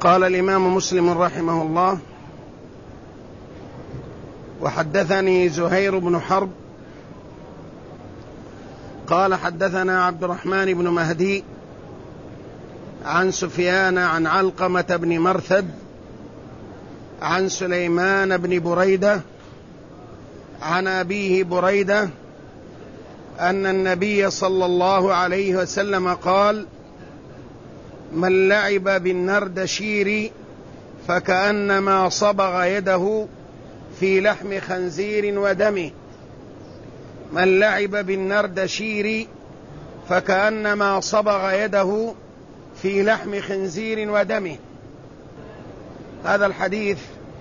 قال الإمام مسلم رحمه الله: وحدثني زهير بن حرب قال حدثنا عبد الرحمن بن مهدي عن سفيان عن علقمة بن مرثد عن سليمان بن بريدة عن أبيه بريدة أن النبي صلى الله عليه وسلم قال: من لعب بالنردشير فكأنما صبغ يده في لحم خنزير ودمه. من لعب بالنردشير فكأنما صبغ يده في لحم خنزير ودمه. هذا الحديث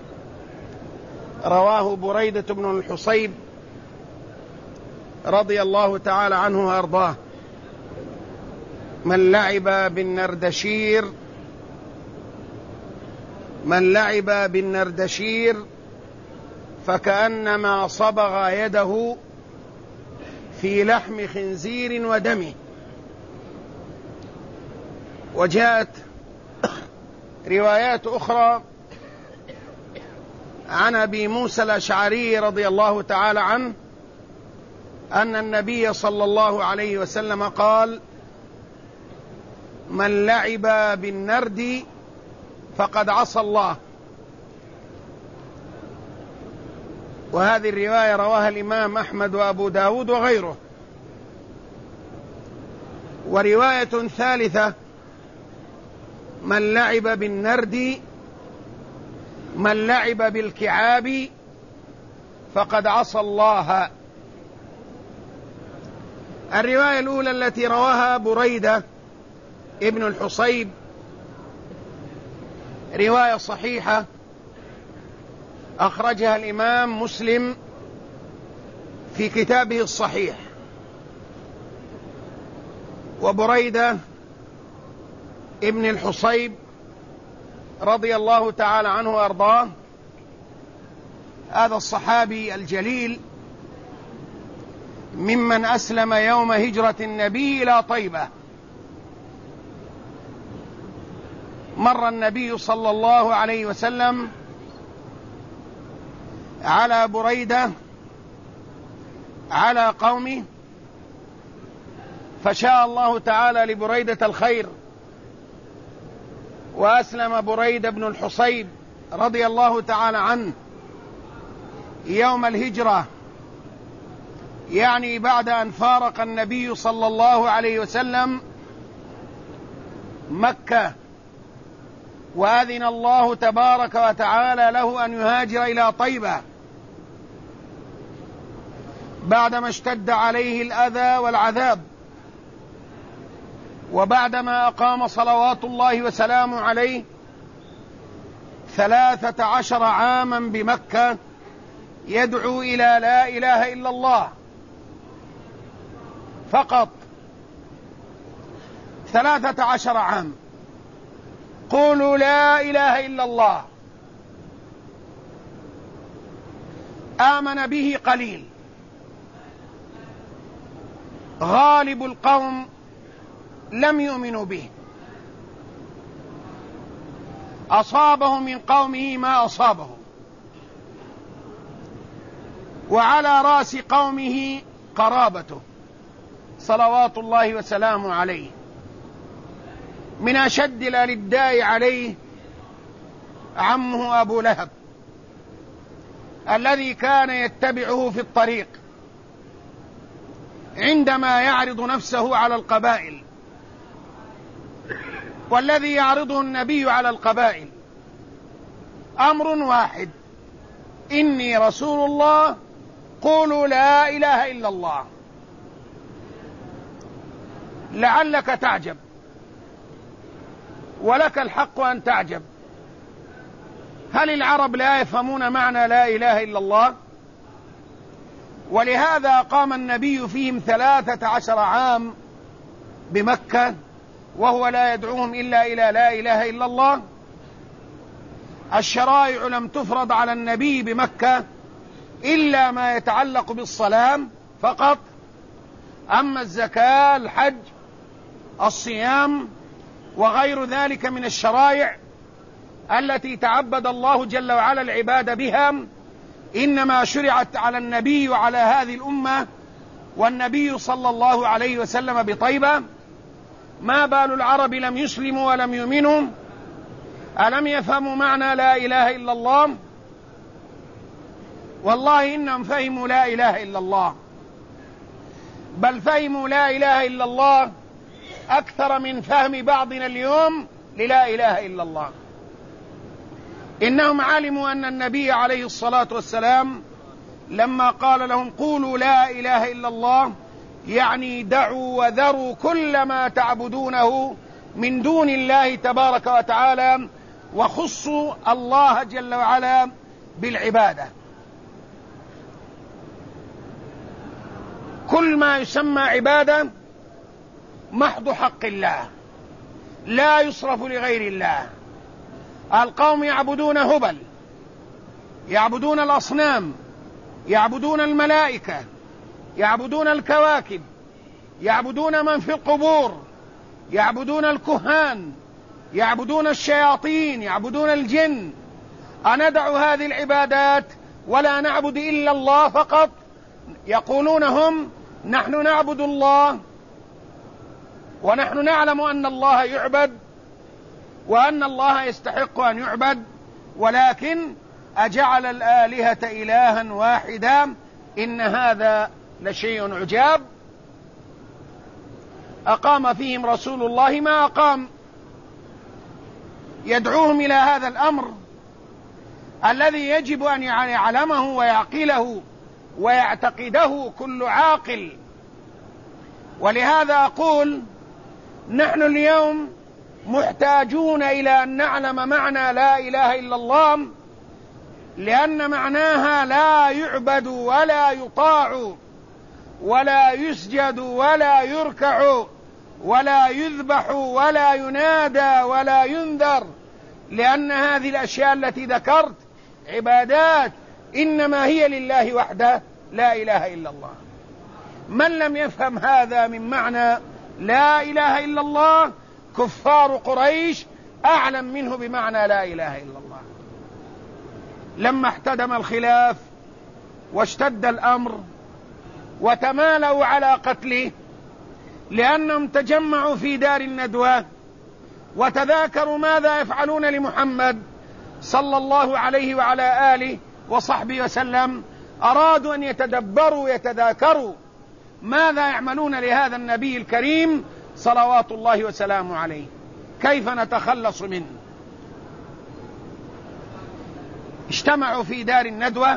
رواه بريدة بن الحصيب رضي الله تعالى عنه وأرضاه. من لعب بالنردشير فكأنما صبغ يده في لحم خنزير ودمه. وجاءت روايات أخرى عن أبي موسى الأشعري رضي الله تعالى عنه أن النبي صلى الله عليه وسلم قال: من لعب بالنرد فقد عصى الله. وهذه الرواية رواها الإمام أحمد وأبو داود وغيره. ورواية ثالثة: من لعب بالنرد من لعب بالكعاب فقد عصى الله. الرواية الأولى التي رواها بريدة ابن الحصيب رواية صحيحة أخرجها الإمام مسلم في كتابه الصحيح. وبريدة ابن الحصيب رضي الله تعالى عنه وأرضاه هذا الصحابي الجليل ممن أسلم يوم هجرة النبي إلى طيبة. مر النبي صلى الله عليه وسلم على بريدة على قومه، فشاء الله تعالى لبريدة الخير، وأسلم بريدة بن الحصيب رضي الله تعالى عنه يوم الهجرة، يعني بعد أن فارق النبي صلى الله عليه وسلم مكة، وأذن الله تبارك وتعالى له أن يهاجر إلى طيبة بعدما اشتد عليه الأذى والعذاب، وبعدما أقام صلوات الله وسلامه عليه 13 عاما بمكة يدعو إلى لا إله إلا الله فقط. 13 عام قولوا لا إله إلا الله. آمن به قليل، غالب القوم لم يؤمنوا به، أصابه من قومه ما أصابه، وعلى رأس قومه قرابته صلوات الله وسلامه عليه. من أشد الألداء عليه عمه أبو لهب الذي كان يتبعه في الطريق عندما يعرض نفسه على القبائل، والذي يعرضه النبي على القبائل أمر واحد: إني رسول الله قولوا لا إله إلا الله. لعلك تعجب، ولك الحق أن تعجب، هل العرب لا يفهمون معنى لا إله إلا الله؟ ولهذا قام النبي فيهم 13 عام بمكة وهو لا يدعوهم إلا إلى لا إله إلا الله. الشرائع لم تفرض على النبي بمكة إلا ما يتعلق بالصلاة فقط، أما الزكاة، الحج، الصيام وغير ذلك من الشرائع التي تعبد الله جل وعلا العباد بها إنما شرعت على النبي وعلى هذه الأمة، والنبي صلى الله عليه وسلم بطيبة. ما بال العرب لم يسلموا ولم يؤمنوا؟ ألم يفهموا معنى لا إله إلا الله؟ والله إنهم فهموا لا إله إلا الله، بل فهموا لا إله إلا الله أكثر من فهم بعضنا اليوم للا إله إلا الله. إنهم علموا أن النبي عليه الصلاة والسلام لما قال لهم قولوا لا إله إلا الله يعني دعوا وذروا كل ما تعبدونه من دون الله تبارك وتعالى، وخصوا الله جل وعلا بالعبادة. كل ما يسمى عبادة محض حق الله، لا يصرف لغير الله. القوم يعبدون هبل، يعبدون الأصنام، يعبدون الملائكة، يعبدون الكواكب، يعبدون من في القبور، يعبدون الكهان، يعبدون الشياطين، يعبدون الجن. أندع هذه العبادات ولا نعبد إلا الله فقط؟ يقولون هم نحن نعبد الله ونحن نعلم أن الله يعبد وأن الله يستحق أن يعبد، ولكن أجعل الآلهة إلها واحدا إن هذا لشيء عجاب. أقام فيهم رسول الله ما أقام، يدعوهم إلى هذا الأمر الذي يجب أن يعلمه ويعقله ويعتقده كل عاقل. ولهذا أقول نحن اليوم محتاجون إلى أن نعلم معنى لا إله إلا الله، لأن معناها لا يعبد ولا يطاع ولا يسجد ولا يركع ولا يذبح ولا ينادى ولا ينذر، لأن هذه الأشياء التي ذكرت عبادات إنما هي لله وحده لا إله إلا الله. من لم يفهم هذا من معنى لا إله إلا الله كفار قريش أعلم منه بمعنى لا إله إلا الله. لما احتدم الخلاف واشتد الأمر وتمالوا على قتله لأنهم تجمعوا في دار الندوة وتذاكروا ماذا يفعلون لمحمد صلى الله عليه وعلى آله وصحبه وسلم، أرادوا أن يتدبروا ويتذاكروا ماذا يعملون لهذا النبي الكريم صلوات الله وسلامه عليه، كيف نتخلص منه. اجتمعوا في دار الندوة،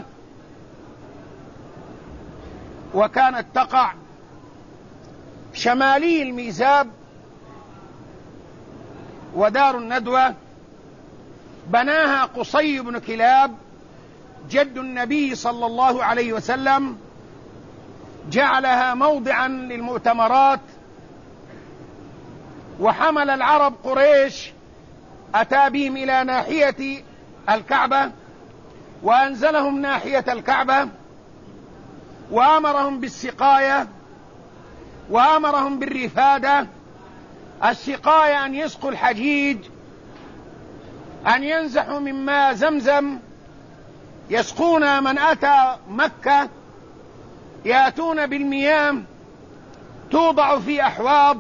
وكانت تقع شمالي الميزاب، ودار الندوة بناها قصي بن كلاب جد النبي صلى الله عليه وسلم، جعلها موضعا للمؤتمرات. وحمل العرب قريش أتى بهم إلى ناحية الكعبة وأنزلهم ناحية الكعبة، وأمرهم بالسقاية وأمرهم بالرفادة. السقاية أن يسقوا الحجيج، أن ينزحوا من ماء زمزم، يسقون من أتى مكة، يأتون بالمياه توضع في أحواض،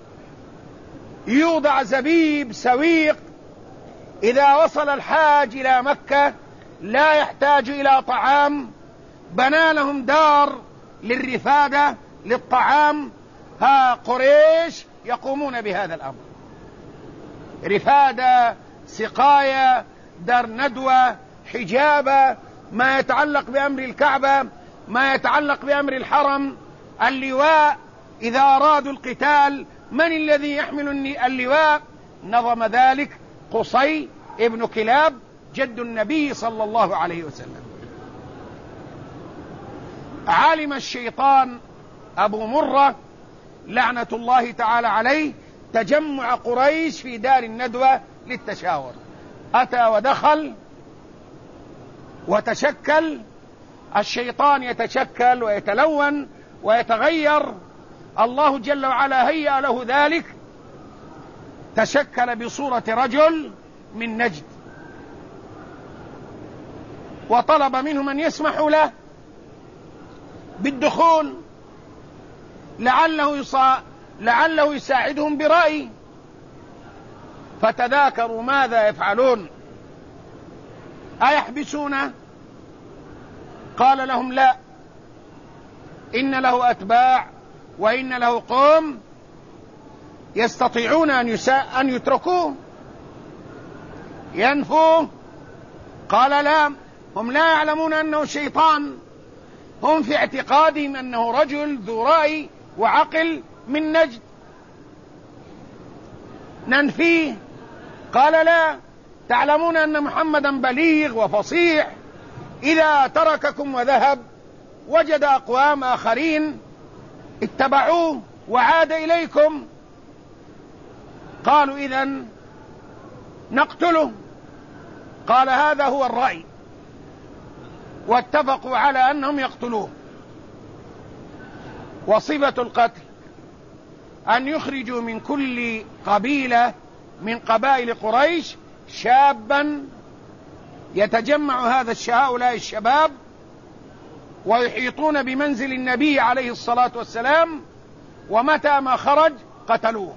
يوضع زبيب سويق، إذا وصل الحاج إلى مكة لا يحتاج إلى طعام. بنى لهم دار للرفادة للطعام. ها قريش يقومون بهذا الأمر، رفادة، سقاية، دار ندوة، حجابة، ما يتعلق بأمر الكعبة، ما يتعلق بأمر الحرم، اللواء إذا أرادوا القتال من الذي يحمل اللواء؟ نظم ذلك قصي ابن كلاب جد النبي صلى الله عليه وسلم. علم الشيطان أبو مرة لعنة الله تعالى عليه تجمع قريش في دار الندوة للتشاور، أتى ودخل وتشكل. الشيطان يتشكل ويتلون ويتغير، الله جل وعلا هيأ له ذلك. تشكل بصورة رجل من نجد، وطلب منهم أن يسمحوا له بالدخول لعله يساعدهم برأي. فتذاكروا ماذا يفعلون، أيحبسونه؟ قال لهم لا، إن له أتباع وإن له قوم يستطيعون أن يتركوه ينفوه. قال لا، هم لا يعلمون أنه شيطان، هم في اعتقادهم أنه رجل ذو رأي وعقل من نجد، ننفيه. قال لا، تعلمون أن محمدا بليغ وفصيح، إذا ترككم وذهب وجد أقوام آخرين اتبعوه وعاد إليكم. قالوا إذن نقتله. قال هذا هو الرأي، واتفقوا على أنهم يقتلوه. وصفة القتل أن يخرجوا من كل قبيلة من قبائل قريش شابا، يتجمع هؤلاء الشباب ويحيطون بمنزل النبي عليه الصلاة والسلام، ومتى ما خرج قتلوه.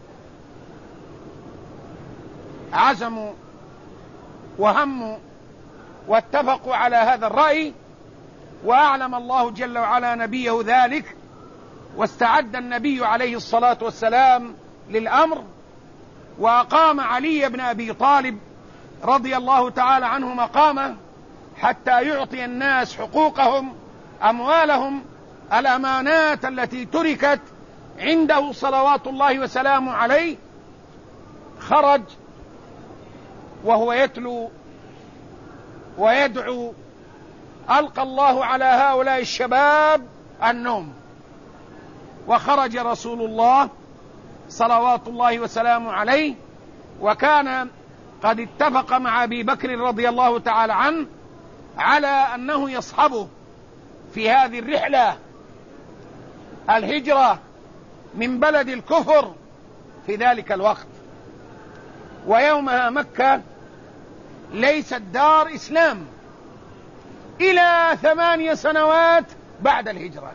عزموا وهموا واتفقوا على هذا الرأي، وأعلم الله جل وعلا نبيه ذلك، واستعد النبي عليه الصلاة والسلام للأمر، وأقام علي بن أبي طالب رضي الله تعالى عنه مقامه حتى يعطي الناس حقوقهم، أموالهم، الأمانات التي تركت عنده صلوات الله وسلامه عليه. خرج وهو يتلو ويدعو: ألقى الله على هؤلاء الشباب النوم. وخرج رسول الله صلوات الله وسلامه عليه، وكان قد اتفق مع أبي بكر رضي الله تعالى عنه على أنه يصحبه في هذه الرحلة، الهجرة من بلد الكفر في ذلك الوقت. ويومها مكة ليست دار إسلام إلى 8 سنوات بعد الهجرة.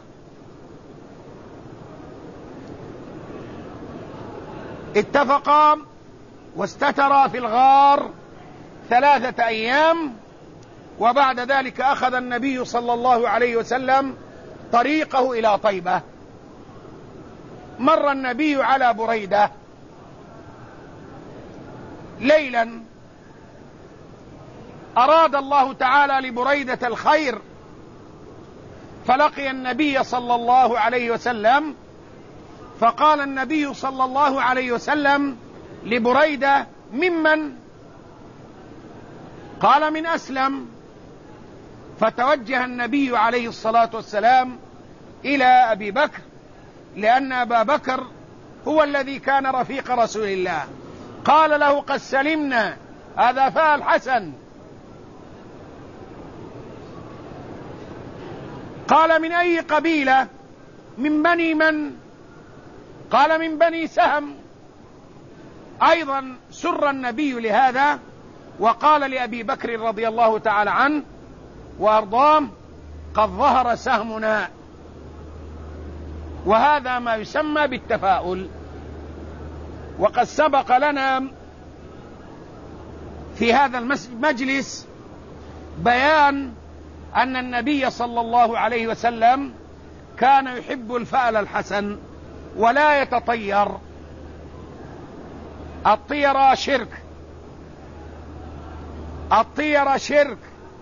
اتفقا واستترا في الغار 3 أيام، وبعد ذلك أخذ النبي صلى الله عليه وسلم طريقه إلى طيبة. مر النبي على بريدة ليلا، أراد الله تعالى لبريدة الخير، فلقي النبي صلى الله عليه وسلم، فقال النبي صلى الله عليه وسلم لبريدة: ممن؟ قال: من أسلم. فتوجه النبي عليه الصلاة والسلام إلى أبي بكر، لأن أبا بكر هو الذي كان رفيق رسول الله. قال له: قد سلمنا، هذا فاء الحسن. قال: من أي قبيلة؟ من بني من؟ قال: من بني سهم. أيضا سر النبي لهذا، وقال لأبي بكر رضي الله تعالى عنه وأرضاه: قد ظهر سهمنا. وهذا ما يسمى بالتفاؤل. وقد سبق لنا في هذا المجلس بيان أن النبي صلى الله عليه وسلم كان يحب الفأل الحسن ولا يتطير. الطيرة شرك، الطيرة شرك.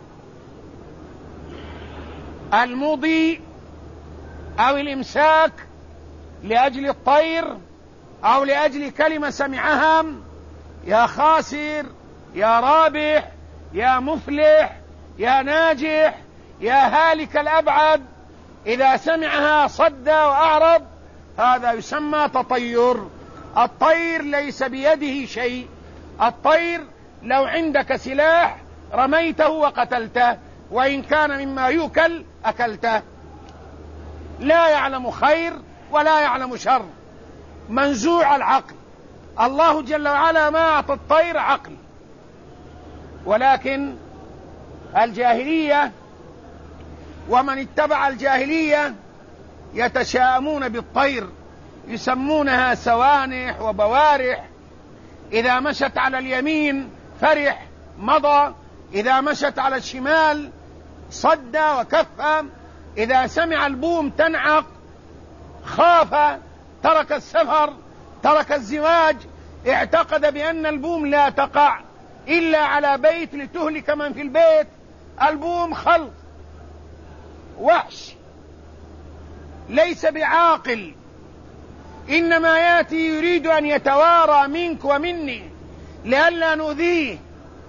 المضي أو الإمساك لأجل الطير أو لأجل كلمة سمعها: يا خاسر، يا رابح، يا مفلح، يا ناجح، يا هالك الأبعد، إذا سمعها صد وأعرض، هذا يسمى تطير. الطير ليس بيده شيء. الطير لو عندك سلاح رميته وقتلته، وإن كان مما يؤكل أكلته. لا يعلم خير ولا يعلم شر، منزوع العقل. الله جل وعلا ما أعطى الطير عقل، ولكن الجاهلية ومن اتبع الجاهلية يتشاءمون بالطير، يسمونها سوانح وبوارح. إذا مشت على اليمين فرح مضى، إذا مشت على الشمال صد وكف، إذا سمع البوم تنعق خاف، ترك السفر، ترك الزواج، اعتقد بأن البوم لا تقع إلا على بيت لتهلك من في البيت. البوم خلق وحش ليس بعاقل، إنما يأتي يريد أن يتوارى منك ومني لئلا نؤذيه،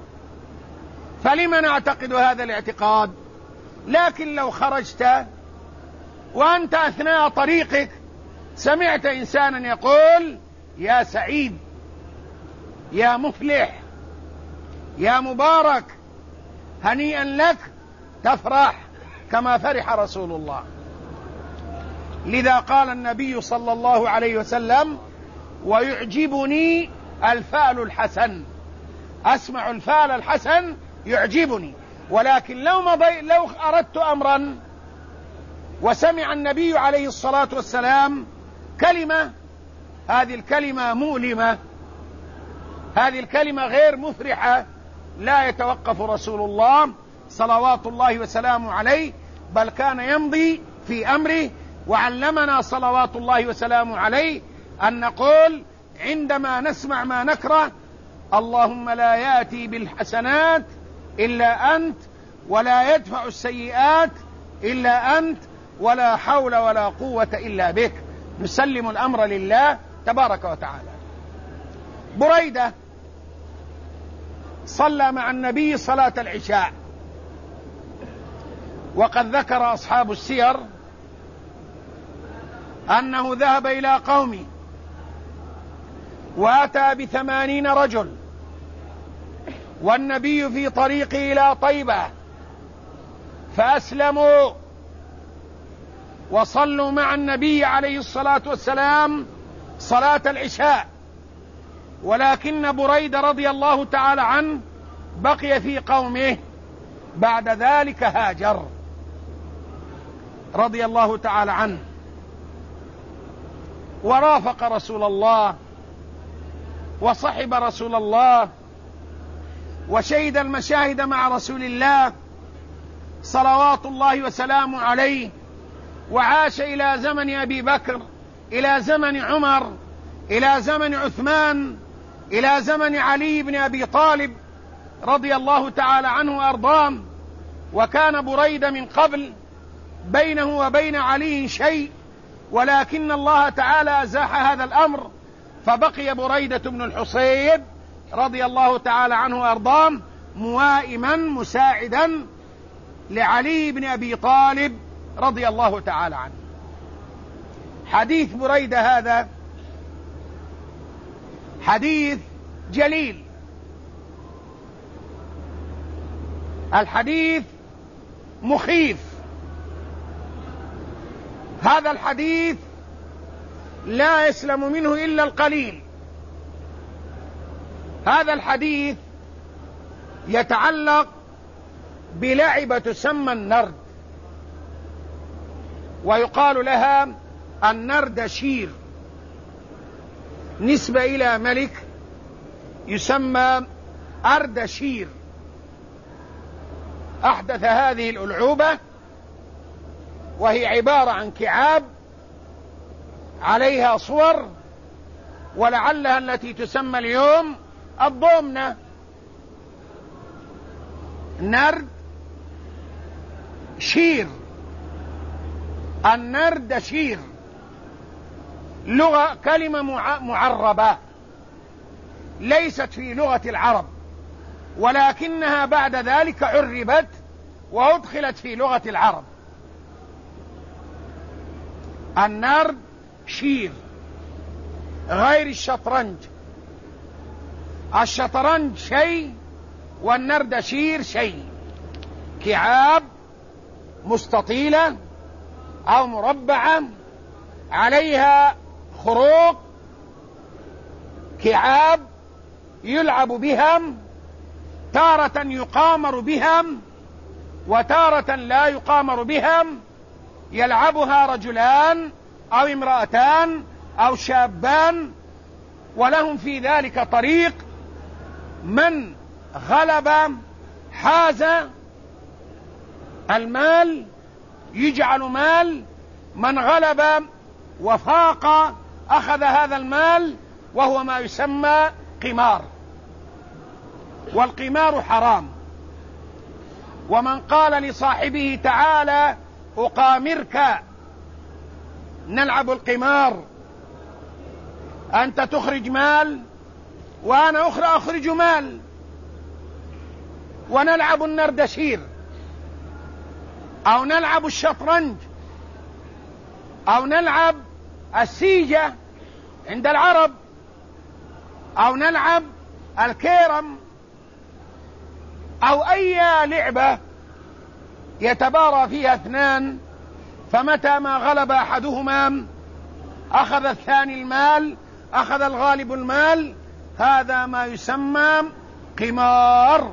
فلما نعتقد هذا الاعتقاد؟ لكن لو خرجت وأنت أثناء طريقك سمعت إنسانا يقول يا سعيد، يا مفلح، يا مبارك، هنيئا لك، تفرح كما فرح رسول الله. لذا قال النبي صلى الله عليه وسلم ويعجبني الفعل الحسن، أسمع الفعل الحسن يعجبني. ولكن لو أردت أمرا وسمع النبي عليه الصلاة والسلام كلمة، هذه الكلمة مؤلمة، هذه الكلمة غير مفرحة، لا يتوقف رسول الله صلوات الله وسلامه عليه، بل كان يمضي في أمره. وعلمنا صلوات الله وسلامه عليه أن نقول عندما نسمع ما نكره اللهم لا يأتي بالحسنات إلا أنت، ولا يدفع السيئات إلا أنت، ولا حول ولا قوة إلا بك. نسلم الأمر لله تبارك وتعالى. بريدة صلى مع النبي صلاة العشاء، وقد ذكر أصحاب السير أنه ذهب إلى قومه وأتى ب80 رجل، والنبي في طريقه إلى طيبة، فأسلموا وصلوا مع النبي عليه الصلاة والسلام صلاة العشاء. ولكن بريدة رضي الله تعالى عنه بقي في قومه، بعد ذلك هاجر رضي الله تعالى عنه، ورافق رسول الله وصحب رسول الله وشهد المشاهد مع رسول الله صلوات الله وسلامه عليه، وعاش إلى زمن أبي بكر، إلى زمن عمر، إلى زمن عثمان، إلى زمن علي بن أبي طالب رضي الله تعالى عنه وأرضاه. وكان بريدة من قبل بينه وبين علي شيء، ولكن الله تعالى أزاح هذا الأمر، فبقي بريدة بن الحصيب رضي الله تعالى عنه وأرضاه موائما مساعدا لعلي بن أبي طالب رضي الله تعالى عنه. حديث بريدة هذا حديث جليل، الحديث مخيف، هذا الحديث لا يسلم منه إلا القليل. هذا الحديث يتعلق بلعبة تسمى النرد، ويقال لها النردشير، نسبة إلى ملك يسمى أردشير، أحدث هذه الألعوبة، وهي عبارة عن كعاب عليها صور، ولعلها التي تسمى اليوم الضمنة. نرد شير، النردشير لغة كلمة معربة ليست في لغة العرب، ولكنها بعد ذلك عربت وأدخلت في لغة العرب. النرد شير غير الشطرنج، الشطرنج شيء والنرد شير شيء، كعاب مستطيلة أو مربعة عليها خروق، كعاب يلعب بها، تارة يقامر بها وتارة لا يقامر بها يلعبها رجلان أو امرأتان أو شابان، ولهم في ذلك طريق. من غلب حاز المال يجعل مال، من غلب وفاق أخذ هذا المال، وهو ما يسمى قمار. والقمار حرام. ومن قال لصاحبه تعالى أقامرك نلعب القمار، أنت تخرج مال وأنا أخرج مال، ونلعب النردشير أو نلعب الشطرنج أو نلعب السيجة عند العرب أو نلعب الكيرم أو أي لعبة يتبارى فيها اثنان، فمتى ما غلب أحدهما أخذ الثاني المال، أخذ الغالب المال، هذا ما يسمى قمار.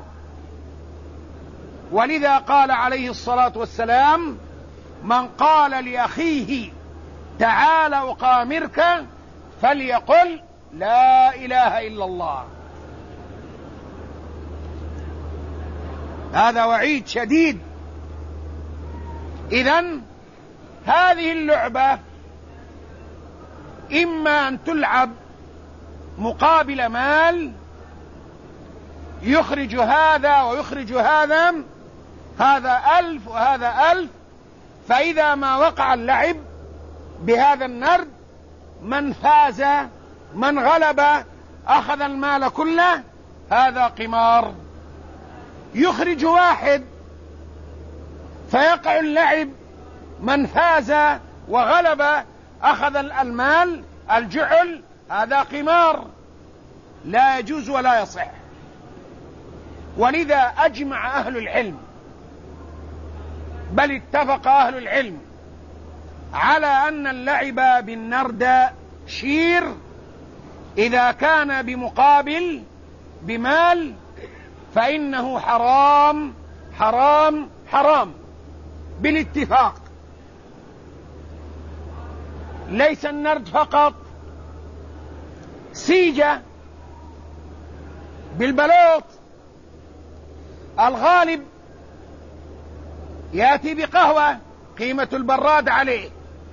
ولذا قال عليه الصلاة والسلام: من قال لأخيه تعال أقامرك فليقل لا إله إلا الله. هذا وعيد شديد. إذن هذه اللعبة إما أن تلعب مقابل مال، يخرج هذا ويخرج هذا، هذا 1000 وهذا 1000، فإذا ما وقع اللعب بهذا النرد من فاز من غلب أخذ المال كله، هذا قمار. يخرج واحد فيقع اللعب، من فاز وغلب أخذ المال الجعل، هذا قمار لا يجوز ولا يصح. ولذا أجمع أهل العلم، بل اتفق أهل العلم على أن اللعب بالنرد شير إذا كان بمقابل بمال فإنه حرام حرام حرام بالاتفاق. ليس النرد فقط، سيجة بالبلوط، الغالب يأتي بقهوة قيمة البراد عليه،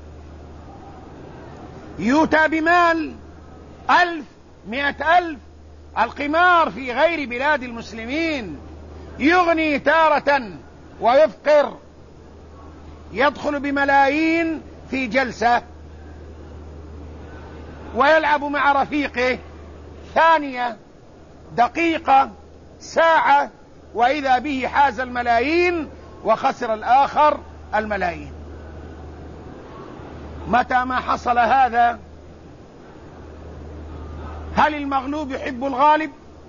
يؤتى بمال 1000 100,000. القمار في غير بلاد المسلمين يغني تارة ويفقر، يدخل بملايين في جلسة ويلعب مع رفيقه ثانية دقيقة ساعة، وإذا به حاز الملايين وخسر الآخر الملايين. متى ما حصل هذا، هل المغلوب يحب الغالب؟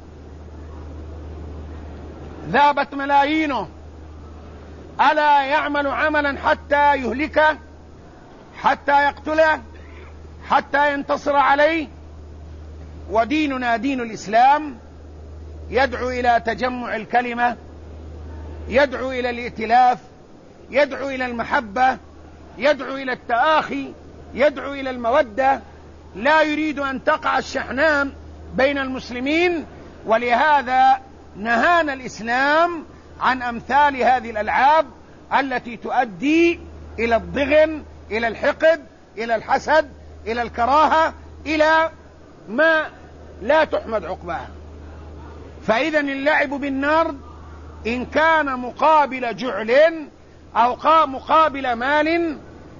ذابت ملايينه، ألا يعمل عملا حتى يهلكه، حتى يقتله، حتى ينتصر عليه؟ وديننا دين الإسلام يدعو إلى تجمع الكلمة، يدعو إلى الائتلاف، يدعو إلى المحبة، يدعو إلى التآخي، يدعو إلى المودة، لا يريد أن تقع الشحناء بين المسلمين. ولهذا نهانا الإسلام عن أمثال هذه الألعاب التي تؤدي إلى الضغن، إلى الحقد، إلى الحسد، إلى الكراهة، إلى ما لا تحمد عقباها. فإذا اللعب بالنرد إن كان مقابل جعل أو مقابل مال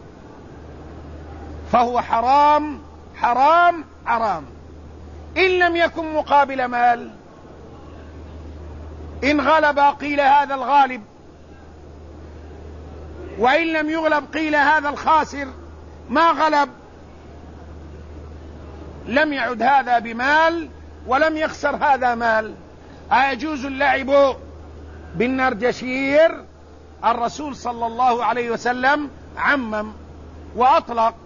فهو حرام حرام حرام. إن لم يكن مقابل مال، إن غلب قيل هذا الغالب، وإن لم يغلب قيل هذا الخاسر، ما غلب لم يعد هذا بمال ولم يخسر هذا مال. أيجوز اللعب بالنردشير؟ الرسول صلى الله عليه وسلم عمم وأطلق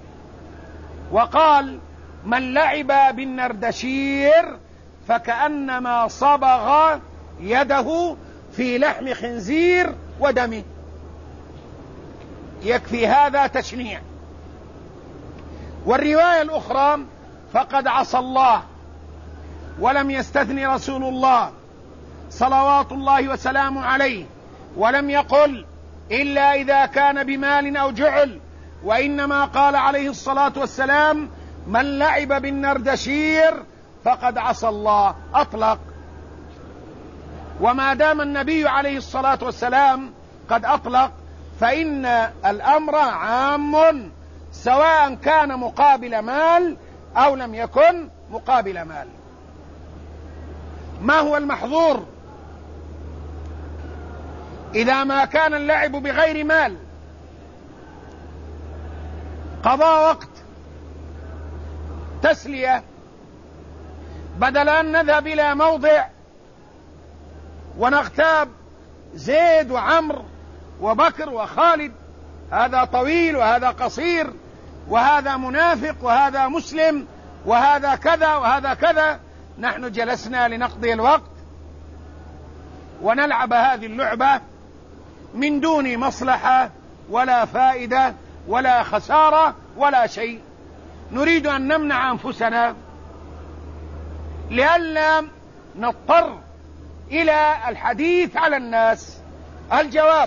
وقال: من لعب بالنردشير فكأنما صبغ يده في لحم خنزير ودمه، يكفي هذا تشنيع. والرواية الأخرى فقد عصى الله، ولم يستثني رسول الله صلوات الله وسلامه عليه، ولم يقل إلا إذا كان بمال أو جعل، وإنما قال عليه الصلاة والسلام: من لعب بالنردشير فقد عصى الله، أطلق. وما دام النبي عليه الصلاة والسلام قد أطلق فإن الأمر عام، سواء كان مقابل مال أو لم يكن مقابل مال. ما هو المحظور إذا ما كان اللعب بغير مال؟ قضاء وقت، تسلية، بدل أن نذهب إلى موضع ونغتاب زيد وعمر وبكر وخالد، هذا طويل وهذا قصير، وهذا منافق وهذا مسلم، وهذا كذا وهذا كذا. نحن جلسنا لنقضي الوقت ونلعب هذه اللعبة من دون مصلحة ولا فائدة ولا خسارة ولا شيء. نريد أن نمنع أنفسنا لئلا نضطر إلى الحديث على الناس. الجواب: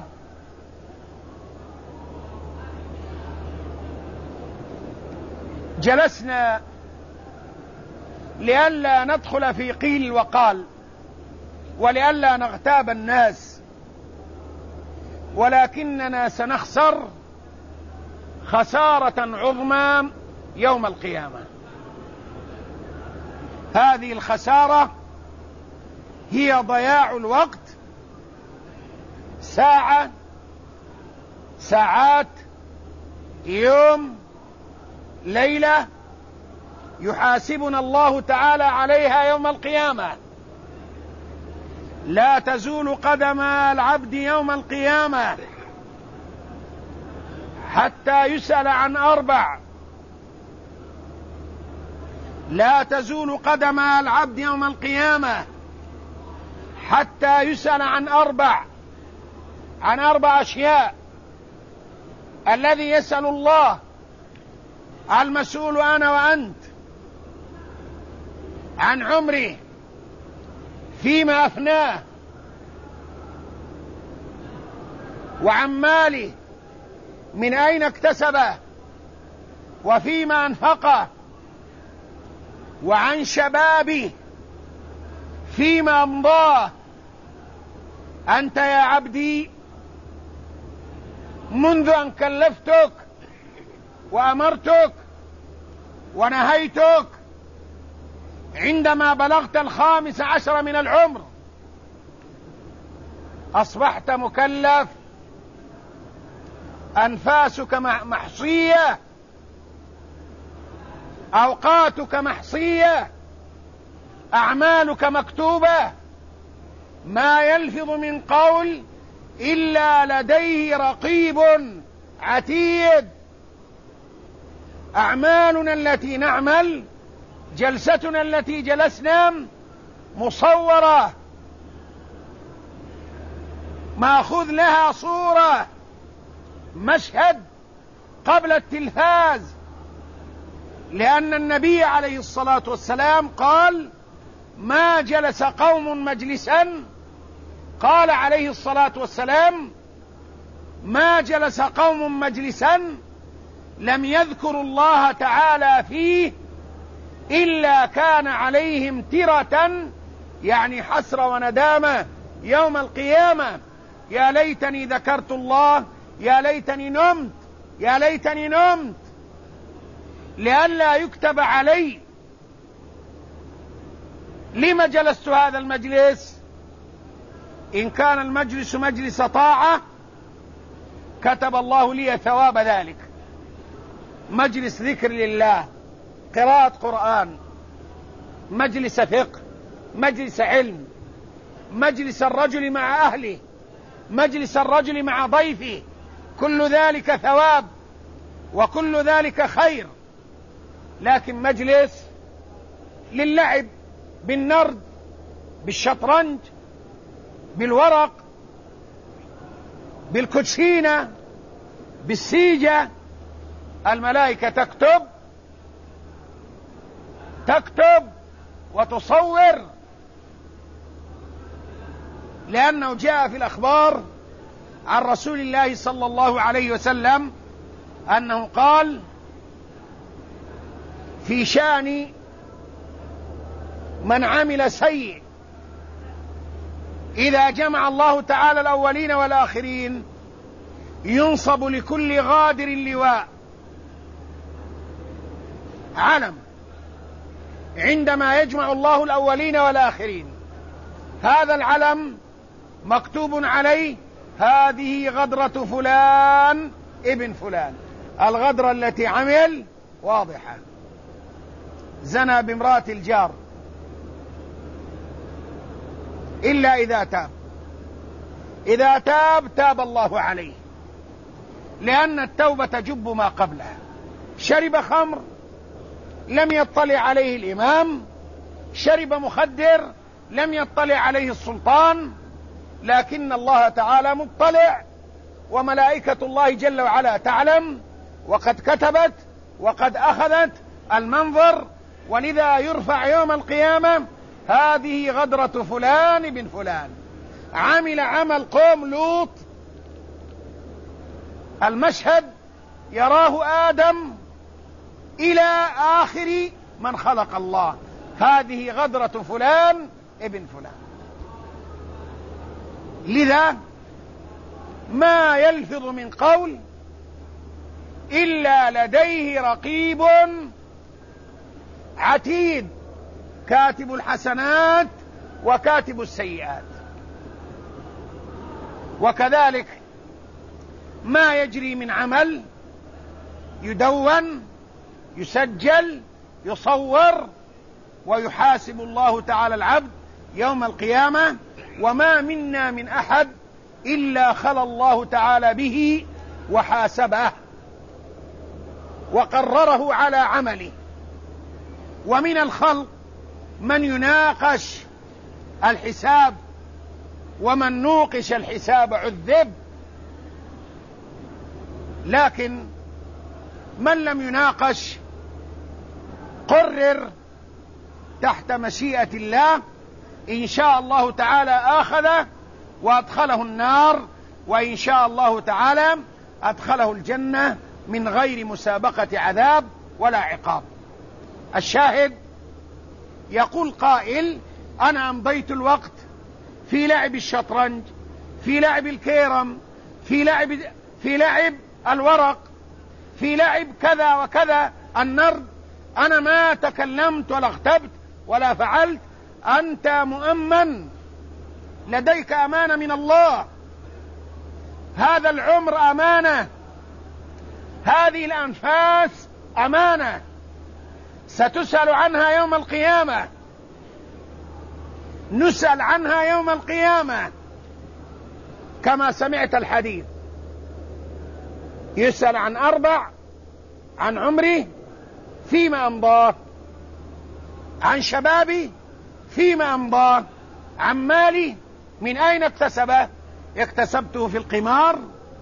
جلسنا لئلا ندخل في قيل وقال ولئلا نغتاب الناس، ولكننا سنخسر خسارة عظمى يوم القيامة. هذه الخسارة هي ضياع الوقت، ساعة، ساعات، يوم، ليلة، يحاسبنا الله تعالى عليها يوم القيامة. لا تزول قدم العبد يوم القيامة حتى يسأل عن 4. لا تزول قدم العبد يوم القيامة حتى يسأل عن 4، عن 4 أشياء. الذي يسأل الله المسؤول أنا وأنت عن عمره فيما أفناه، وعن ماله من أين اكتسبه وفيما أنفقه، وعن شبابه فيما أمضاه. أنت يا عبدي منذ أن كلفتك وأمرتك ونهيتك عندما بلغت 15 من العمر أصبحت مكلف، أنفاسك محصية، أوقاتك محصية، أعمالك مكتوبة، ما يلفظ من قول إلا لديه رقيب عتيد. أعمالنا التي نعمل، جلستنا التي جلسنا، مصورة، ماخذ لها صورة، مشهد قبل التلفاز. لأن النبي عليه الصلاة والسلام قال: ما جلس قوم مجلسا، قال عليه الصلاة والسلام: ما جلس قوم مجلسا لم يذكروا الله تعالى فيه إلا كان عليهم ترة، يعني حسرة وندامة يوم القيامة. يا ليتني ذكرت الله، يا ليتني نمت، يا ليتني نمت، لئلا يكتب علي لما جلست هذا المجلس. إن كان المجلس مجلس طاعة كتب الله لي ثواب ذلك، مجلس ذكر لله، قراءة قرآن، مجلس فقه، مجلس علم، مجلس الرجل مع أهله، مجلس الرجل مع ضيفه، كل ذلك ثواب وكل ذلك خير. لكن مجلس للعب بالنرد، بالشطرنج، بالورق، بالكوتشينة بالسيجة، الملائكة تكتب وتصور، لأنه جاء في الأخبار عن رسول الله صلى الله عليه وسلم أنه قال في شأن من عمل سيء: إذا جمع الله تعالى الأولين والآخرين ينصب لكل غادر لواء، علم، عندما يجمع الله الأولين والآخرين هذا العلم مكتوب عليه: هذه غدرة فلان ابن فلان. الغدرة التي عمل واضحة: زنى بامرأة الجار، إلا إذا تاب الله عليه، لأن التوبة تجب ما قبلها. شرب خمر لم يطلع عليه الإمام، شرب مخدر لم يطلع عليه السلطان، لكن الله تعالى مطلع، وملائكة الله جل وعلا تعلم، وقد كتبت وقد أخذت المنظر، ولذا يرفع يوم القيامة: هذه غدرة فلان بن فلان، عمل عمل قوم لوط. المشهد يراه آدم إلى آخر من خلق الله: هذه غدرة فلان ابن فلان. لذا ما يلفظ من قول إلا لديه رقيب عتيد، كاتب الحسنات وكاتب السيئات. وكذلك ما يجري من عمل يدون، يسجل، يصور، ويحاسب الله تعالى العبد يوم القيامة. وما منا من أحد إلا خلى الله تعالى به وحاسبه وقرره على عمله. ومن الخلق من يناقش الحساب، ومن نوقش الحساب عذب، لكن من لم يناقش قرر تحت مشيئة الله، إن شاء الله تعالى آخذه وأدخله النار، وإن شاء الله تعالى أدخله الجنة من غير مسابقة عذاب ولا عقاب. الشاهد: يقول قائل: أنا أمضيت الوقت في لعب الشطرنج، في لعب الكيرم، في لعب الورق، في لعب كذا وكذا، النرد، أنا ما تكلمت ولا اغتبت ولا فعلت. أنت مؤمن، لديك أمانة من الله، هذا العمر أمانة، هذه الأنفاس أمانة، ستسأل عنها يوم القيامة، نسأل عنها يوم القيامة. كما سمعت الحديث: يسأل عن 4: عن عمري فيما أمضاه، عن شبابي فيما أمضاه، عن مالي من أين اكتسبه، اكتسبته في القمار،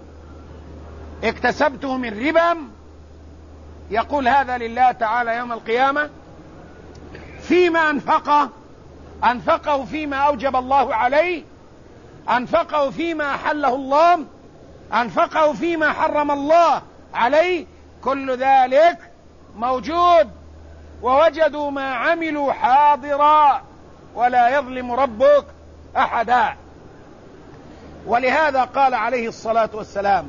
اكتسبته من ربا. يقول هذا لله تعالى يوم القيامة. فيما أنفقه فيما أوجب الله عليه، أنفقه فيما أحله الله، أنفقه فيما حرم الله عليه، كل ذلك موجود. ووجدوا ما عملوا حاضرا ولا يظلم ربك أحدا. ولهذا قال عليه الصلاة والسلام: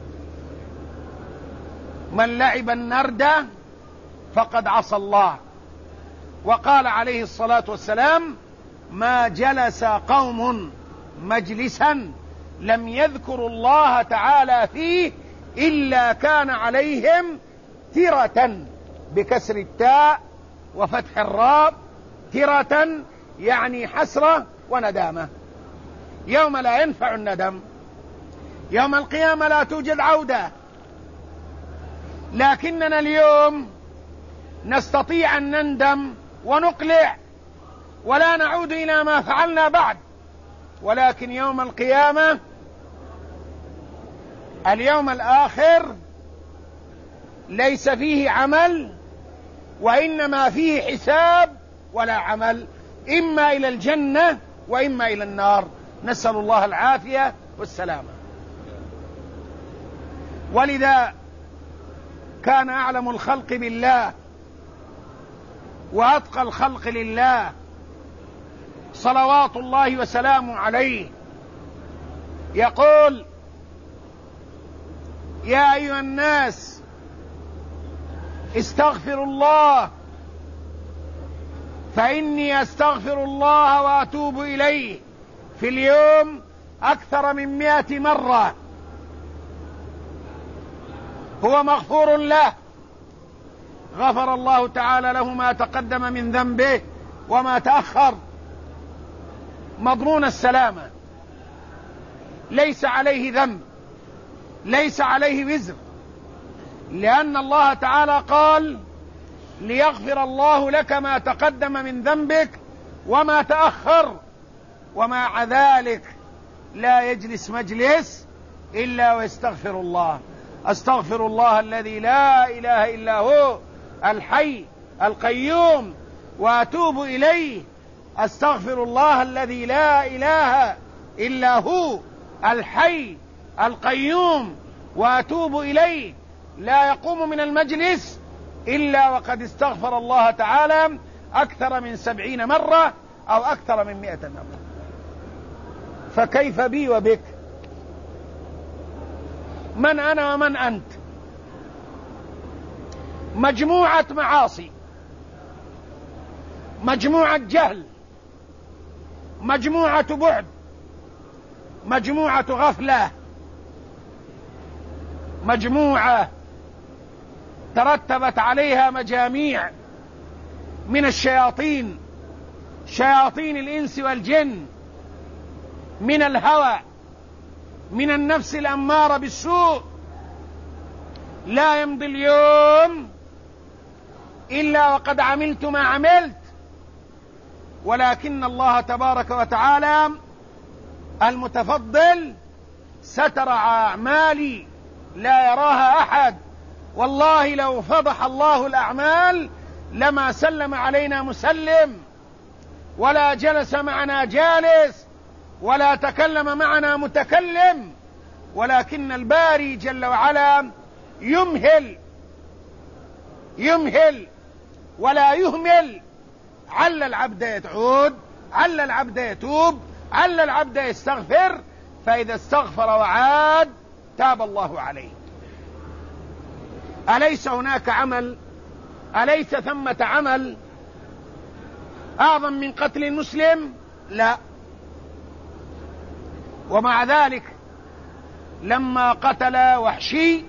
من لعب النرد فقد عصى الله. وقال عليه الصلاة والسلام: ما جلس قوم مجلسا لم يذكروا الله تعالى فيه إلا كان عليهم ترة، بكسر التاء وفتح الراء، ترة يعني حسرة وندامة. يوم لا ينفع الندم، يوم القيامة لا توجد عودة. لكننا اليوم نستطيع أن نندم ونقلع ولا نعود إلى ما فعلنا بعد، ولكن يوم القيامة اليوم الآخر ليس فيه عمل، وإنما فيه حساب ولا عمل، إما إلى الجنة وإما إلى النار، نسأل الله العافية والسلامة. ولذا كان أعلم الخلق بالله وأتقى الخلق لله صلوات الله وسلامه عليه يقول: يا أيها الناس استغفروا الله فإني أستغفر الله وأتوب إليه في اليوم أكثر من 100 مرة، هو مغفور له، غفر الله تعالى له ما تقدم من ذنبه وما تأخر، مضمون السلامة، ليس عليه ذنب، ليس عليه وزر، لأن الله تعالى قال: ليغفر الله لك ما تقدم من ذنبك وما تأخر. ومع ذلك لا يجلس مجلس إلا ويستغفر الله. أستغفر الله الذي لا إله إلا هو الحي القيوم وأتوب إليه. أستغفر الله الذي لا إله إلا هو الحي القيوم وأتوب إليه. لا يقوم من المجلس إلا وقد استغفر الله تعالى أكثر من 70 مرة أو أكثر من 100 مرة. فكيف بي وبك؟ من أنا ومن أنت؟ مجموعة معاصي، مجموعة جهل، مجموعة بعد، مجموعة غفلة، مجموعة ترتبت عليها مجاميع من الشياطين، شياطين الإنس والجن، من الهوى، من النفس الأمارة بالسوء. لا يمضي اليوم إلا وقد عملت ما عملت، ولكن الله تبارك وتعالى المتفضل ستر أعمالي لا يراها أحد. والله لو فضح الله الأعمال لما سلم علينا مسلم، ولا جلس معنا جالس، ولا تكلم معنا متكلم، ولكن الباري جل وعلا يمهل ولا يهمل. عل العبد يتعود، عل العبد يتوب، عل العبد يستغفر، فإذا استغفر وعاد تاب الله عليه. أليس هناك عمل؟ أليس ثمة عمل أعظم من قتل المسلم؟ لا. ومع ذلك لما قتل وحشي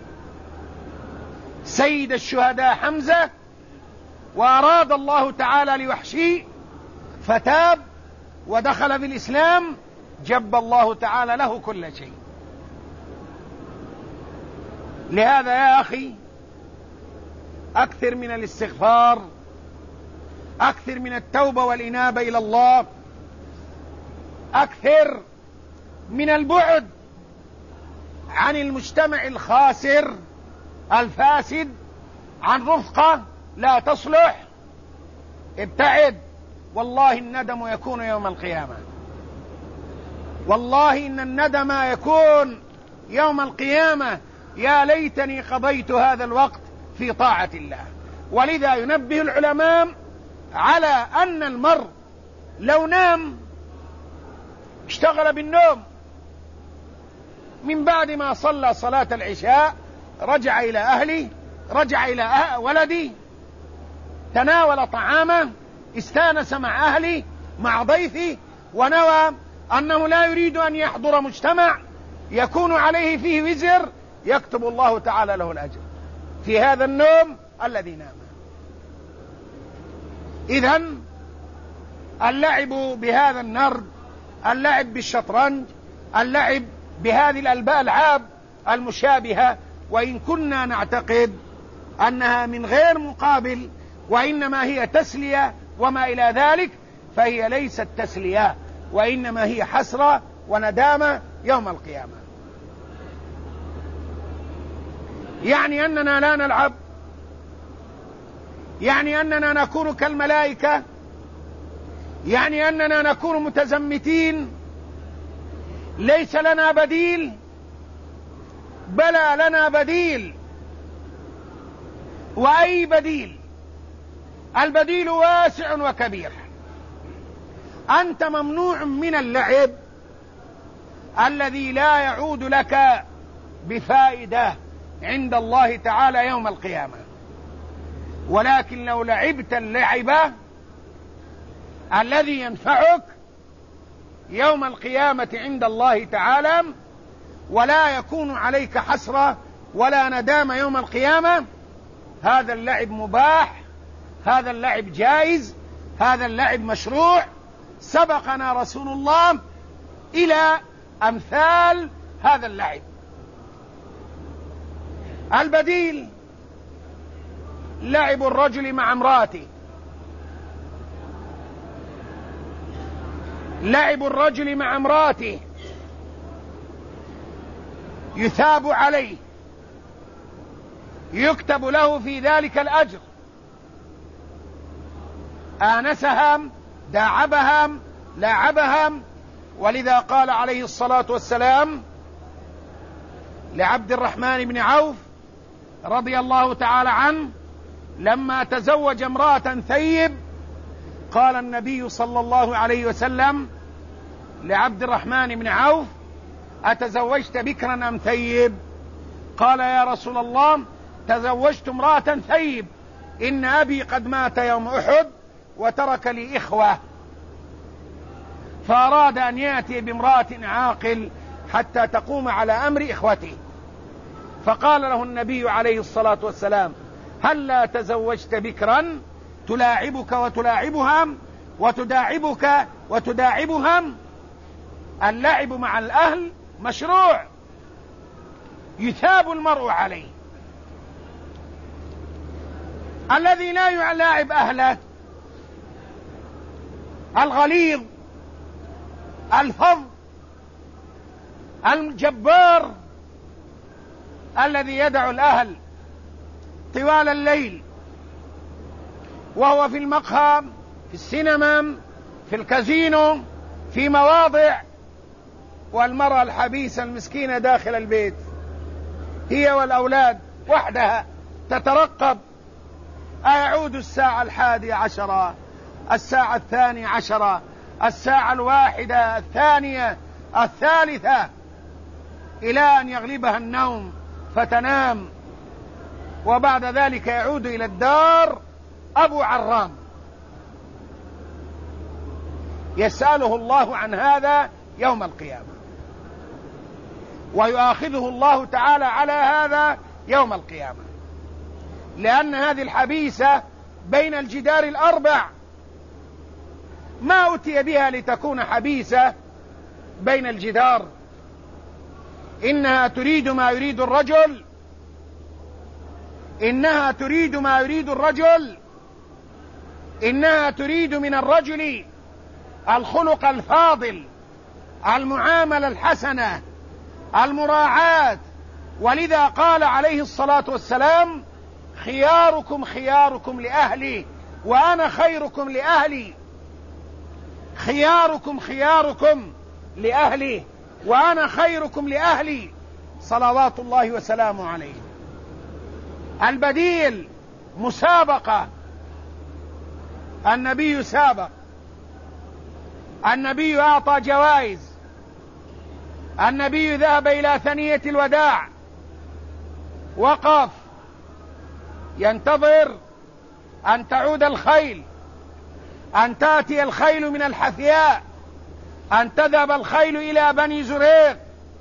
سيد الشهداء حمزة، وأراد الله تعالى لوحشي فتاب ودخل في الإسلام، جب الله تعالى له كل شيء. لهذا يا أخي أكثر من الاستغفار، أكثر من التوبة والإنابة إلى الله، أكثر من البعد عن المجتمع الخاسر الفاسد، عن رفقة لا تصلح. ابتعد، والله الندم يكون يوم القيامة، والله إن الندم يكون يوم القيامة. يا ليتني قضيت هذا الوقت في طاعة الله. ولذا ينبه العلماء على أن المرء لو نام اشتغل بالنوم، من بعد ما صلى صلاة العشاء رجع إلى أهله، رجع إلى ولدي، تناول طعامه، استانس مع أهله مع ضيفه، ونوى أنه لا يريد أن يحضر مجتمع يكون عليه فيه وزر، يكتب الله تعالى له الأجر في هذا النوم الذي نام. إذن اللعب بهذا النرد، اللعب بالشطرنج، اللعب بهذه الألعاب المشابهة، وإن كنا نعتقد أنها من غير مقابل وإنما هي تسلية وما إلى ذلك، فهي ليست تسلية، وإنما هي حسرة وندامة يوم القيامة. يعني أننا لا نلعب؟ يعني أننا نكون كالملائكة؟ يعني أننا نكون متزمتين ليس لنا بديل؟ بلى لنا بديل. وأي بديل؟ البديل واسع وكبير. أنت ممنوع من اللعب الذي لا يعود لك بفائدة عند الله تعالى يوم القيامة، ولكن لو لعبت اللعب الذي ينفعك يوم القيامة عند الله تعالى ولا يكون عليك حسرة ولا ندامة يوم القيامة، هذا اللعب مباح، هذا اللعب جائز، هذا اللعب مشروع. سبقنا رسول الله إلى أمثال هذا اللعب. البديل لعب الرجل مع امرأته، لعب الرجل مع امرأته يثاب عليه، يكتب له في ذلك الأجر. آنسها، داعبها، لاعبها. ولذا قال عليه الصلاة والسلام لعبد الرحمن بن عوف رضي الله تعالى عنه لما تزوج امرأة ثيب، قال النبي صلى الله عليه وسلم لعبد الرحمن بن عوف: أتزوجت بكرا أم ثيب؟ قال: يا رسول الله، تزوجت امرأة ثيب، إن أبي قد مات يوم أحد وترك لي إخوة، فأراد أن يأتي بامرأة عاقل حتى تقوم على أمر إخوته. فقال له النبي عليه الصلاة والسلام: هلا تزوجت بكرا تلاعبك وتلاعبها وتداعبك وتداعبها؟ اللعب مع الأهل مشروع يثاب المرء عليه. الذي لا يلاعب أهله الغليظ الفظ الجبار الذي يدع الأهل طوال الليل وهو في المقهى، في السينما، في الكازينو، في مواضع، والمرأة الحبيسة المسكينة داخل البيت هي والأولاد وحدها تترقب: أيعود الساعة 11، الساعة 12، الساعة 1، 2، 3، إلى أن يغلبها النوم فتنام، وبعد ذلك يعود إلى الدار أبو عرام. يسأله الله عن هذا يوم القيامة، ويؤاخذه الله تعالى على هذا يوم القيامة، لأن هذه الحبيسة بين الجدار الأربع ما أتي بها لتكون حبيسة بين الجدار، إنها تريد ما يريد الرجل، إنها تريد ما يريد الرجل، إنها تريد من الرجل الخلق الفاضل، المعاملة الحسنة، المراعاة. ولذا قال عليه الصلاة والسلام: خياركم خياركم لأهلي وأنا خيركم لأهلي. خياركم خياركم لأهلي وأنا خيركم لأهلي، صلوات الله وسلامه عليه. البديل مسابقة، النبي سابق، النبي أعطى جوائز، النبي ذهب إلى ثنية الوداع، وقف ينتظر أن تعود الخيل، أن تأتي الخيل من الحثياء، أن تذهب الخيل إلى بني زريق،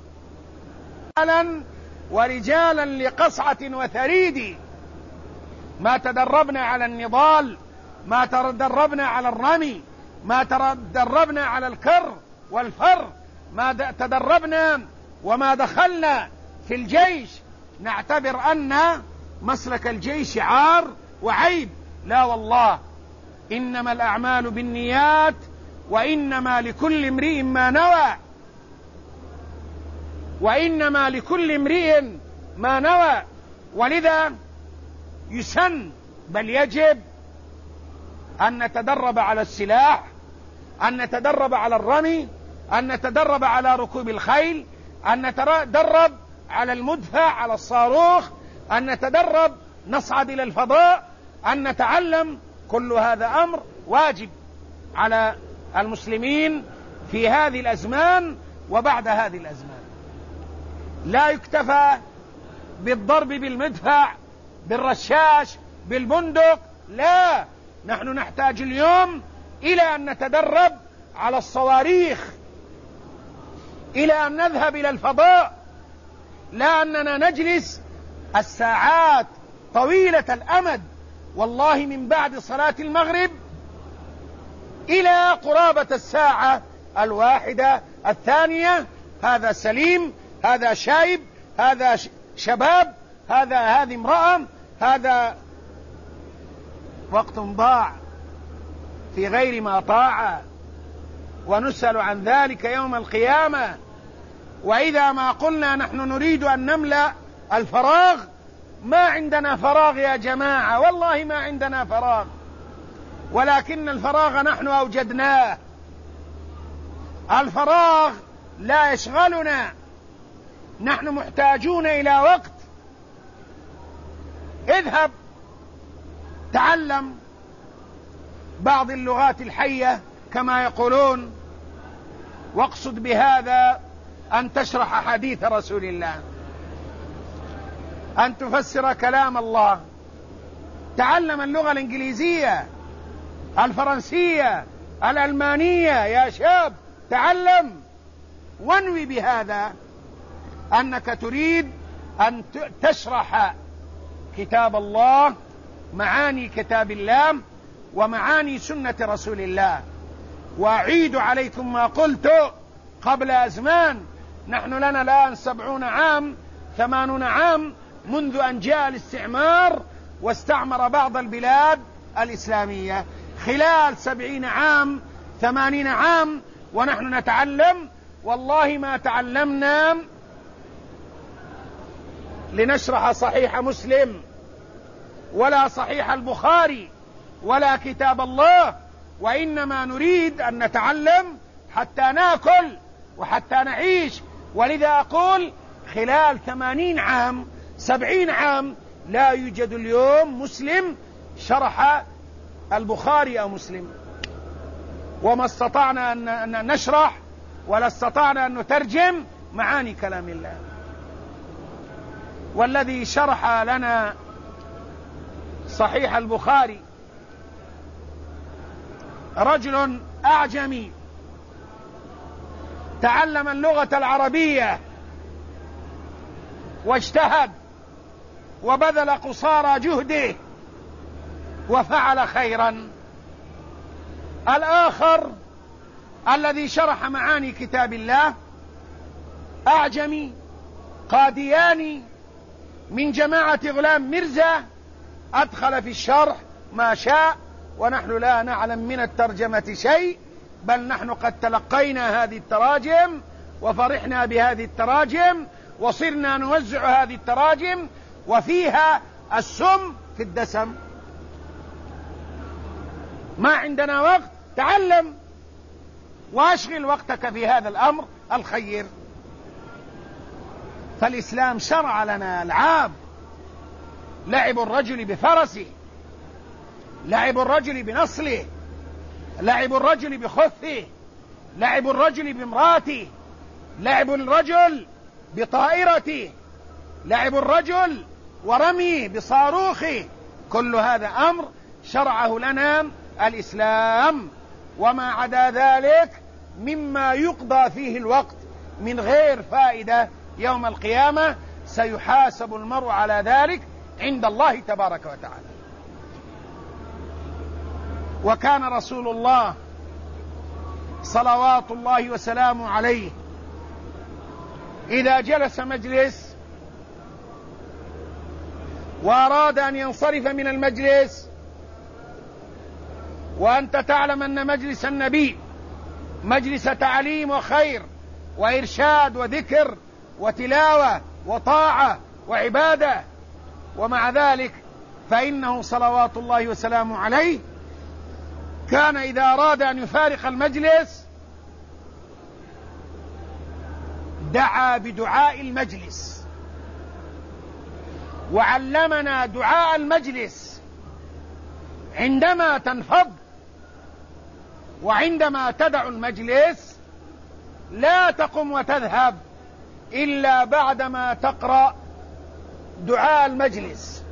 ورجالا لقصعة وثريد. ما تدربنا على النضال، ما تدربنا على الرمي، ما تدربنا على الكر والفر، ما تدربنا وما دخلنا في الجيش نعتبر أن مسلك الجيش عار وعيب. لا والله، إنما الأعمال بالنيات وإنما لكل امرئ ما نوى، وإنما لكل امرئ ما نوى. ولذا يسن بل يجب أن نتدرب على السلاح، أن نتدرب على الرمي، أن نتدرب على ركوب الخيل، أن نتدرب على المدفع، على الصاروخ، أن نتدرب نصعد إلى الفضاء، أن نتعلم. كل هذا أمر واجب على المسلمين في هذه الأزمان وبعد هذه الأزمان. لا يكتفى بالضرب بالمدفع، بالرشاش، بالبندق، لا، نحن نحتاج اليوم إلى أن نتدرب على الصواريخ، إلى أن نذهب إلى الفضاء، لا أننا نجلس الساعات طويلة الأمد، والله من بعد صلاة المغرب إلى قرابة الساعة 1 2، هذا سليم، هذا شايب، هذا شباب، هذه امرأة، هذا وقت ضاع في غير ما طاعة، ونسأل عن ذلك يوم القيامة. وإذا ما قلنا نحن نريد أن نملأ الفراغ، ما عندنا فراغ يا جماعة، والله ما عندنا فراغ، ولكن الفراغ نحن أوجدناه. الفراغ لا يشغلنا، نحن محتاجون إلى وقت. اذهب تعلم بعض اللغات الحية كما يقولون، واقصد بهذا أن تشرح حديث رسول الله، أن تفسر كلام الله. تعلم اللغة الإنجليزية، الفرنسية، الألمانية، يا شاب تعلم، وانوي بهذا أنك تريد أن تشرح كتاب الله، معاني كتاب الله ومعاني سنة رسول الله. وأعيد عليكم ما قلت قبل أزمان، نحن لنا الآن 70 عام 80 عام منذ أن جاء الاستعمار واستعمر بعض البلاد الإسلامية. خلال 70 عام 80 عام ونحن نتعلم، والله ما تعلمنا لنشرح صحيح مسلم ولا صحيح البخاري ولا كتاب الله، وإنما نريد أن نتعلم حتى نأكل وحتى نعيش. ولذا أقول خلال 80 عام 70 عام لا يوجد اليوم مسلم شرح البخاري أو مسلم، وما استطعنا أن نشرح ولا استطعنا أن نترجم معاني كلام الله. والذي شرح لنا صحيح البخاري رجل أعجمي تعلم اللغة العربية واجتهد وبذل قصارى جهده وفعل خيرا. الآخر الذي شرح معاني كتاب الله أعجمي قادياني من جماعة غلام مرزا، أدخل في الشرح ما شاء، ونحن لا نعلم من الترجمة شيء، بل نحن قد تلقينا هذه التراجم وفرحنا بهذه التراجم وصرنا نوزع هذه التراجم، وفيها السم في الدسم. ما عندنا وقت، تعلم واشغل وقتك في هذا الأمر الخير. فالإسلام شرع لنا ألعاب، لعب الرجل بفرسه، لعب الرجل بنصله، لعب الرجل بخفه، لعب الرجل بامراته، لعب الرجل بطائرته، لعب الرجل ورميه بصاروخه. كل هذا أمر شرعه لنا الإسلام، وما عدا ذلك مما يقضى فيه الوقت من غير فائدة يوم القيامة سيحاسب المرء على ذلك عند الله تبارك وتعالى. وكان رسول الله صلوات الله وسلامه عليه إذا جلس مجلس وأراد أن ينصرف من المجلس، وأنت تعلم أن مجلس النبي مجلس تعليم وخير وإرشاد وذكر وتلاوة وطاعة وعبادة، ومع ذلك فإنه صلوات الله وسلامه عليه كان إذا أراد أن يفارق المجلس دعا بدعاء المجلس، وعلمنا دعاء المجلس عندما تنفض، وعندما تدع المجلس لا تقم وتذهب إلا بعدما تقرأ دعاء المجلس.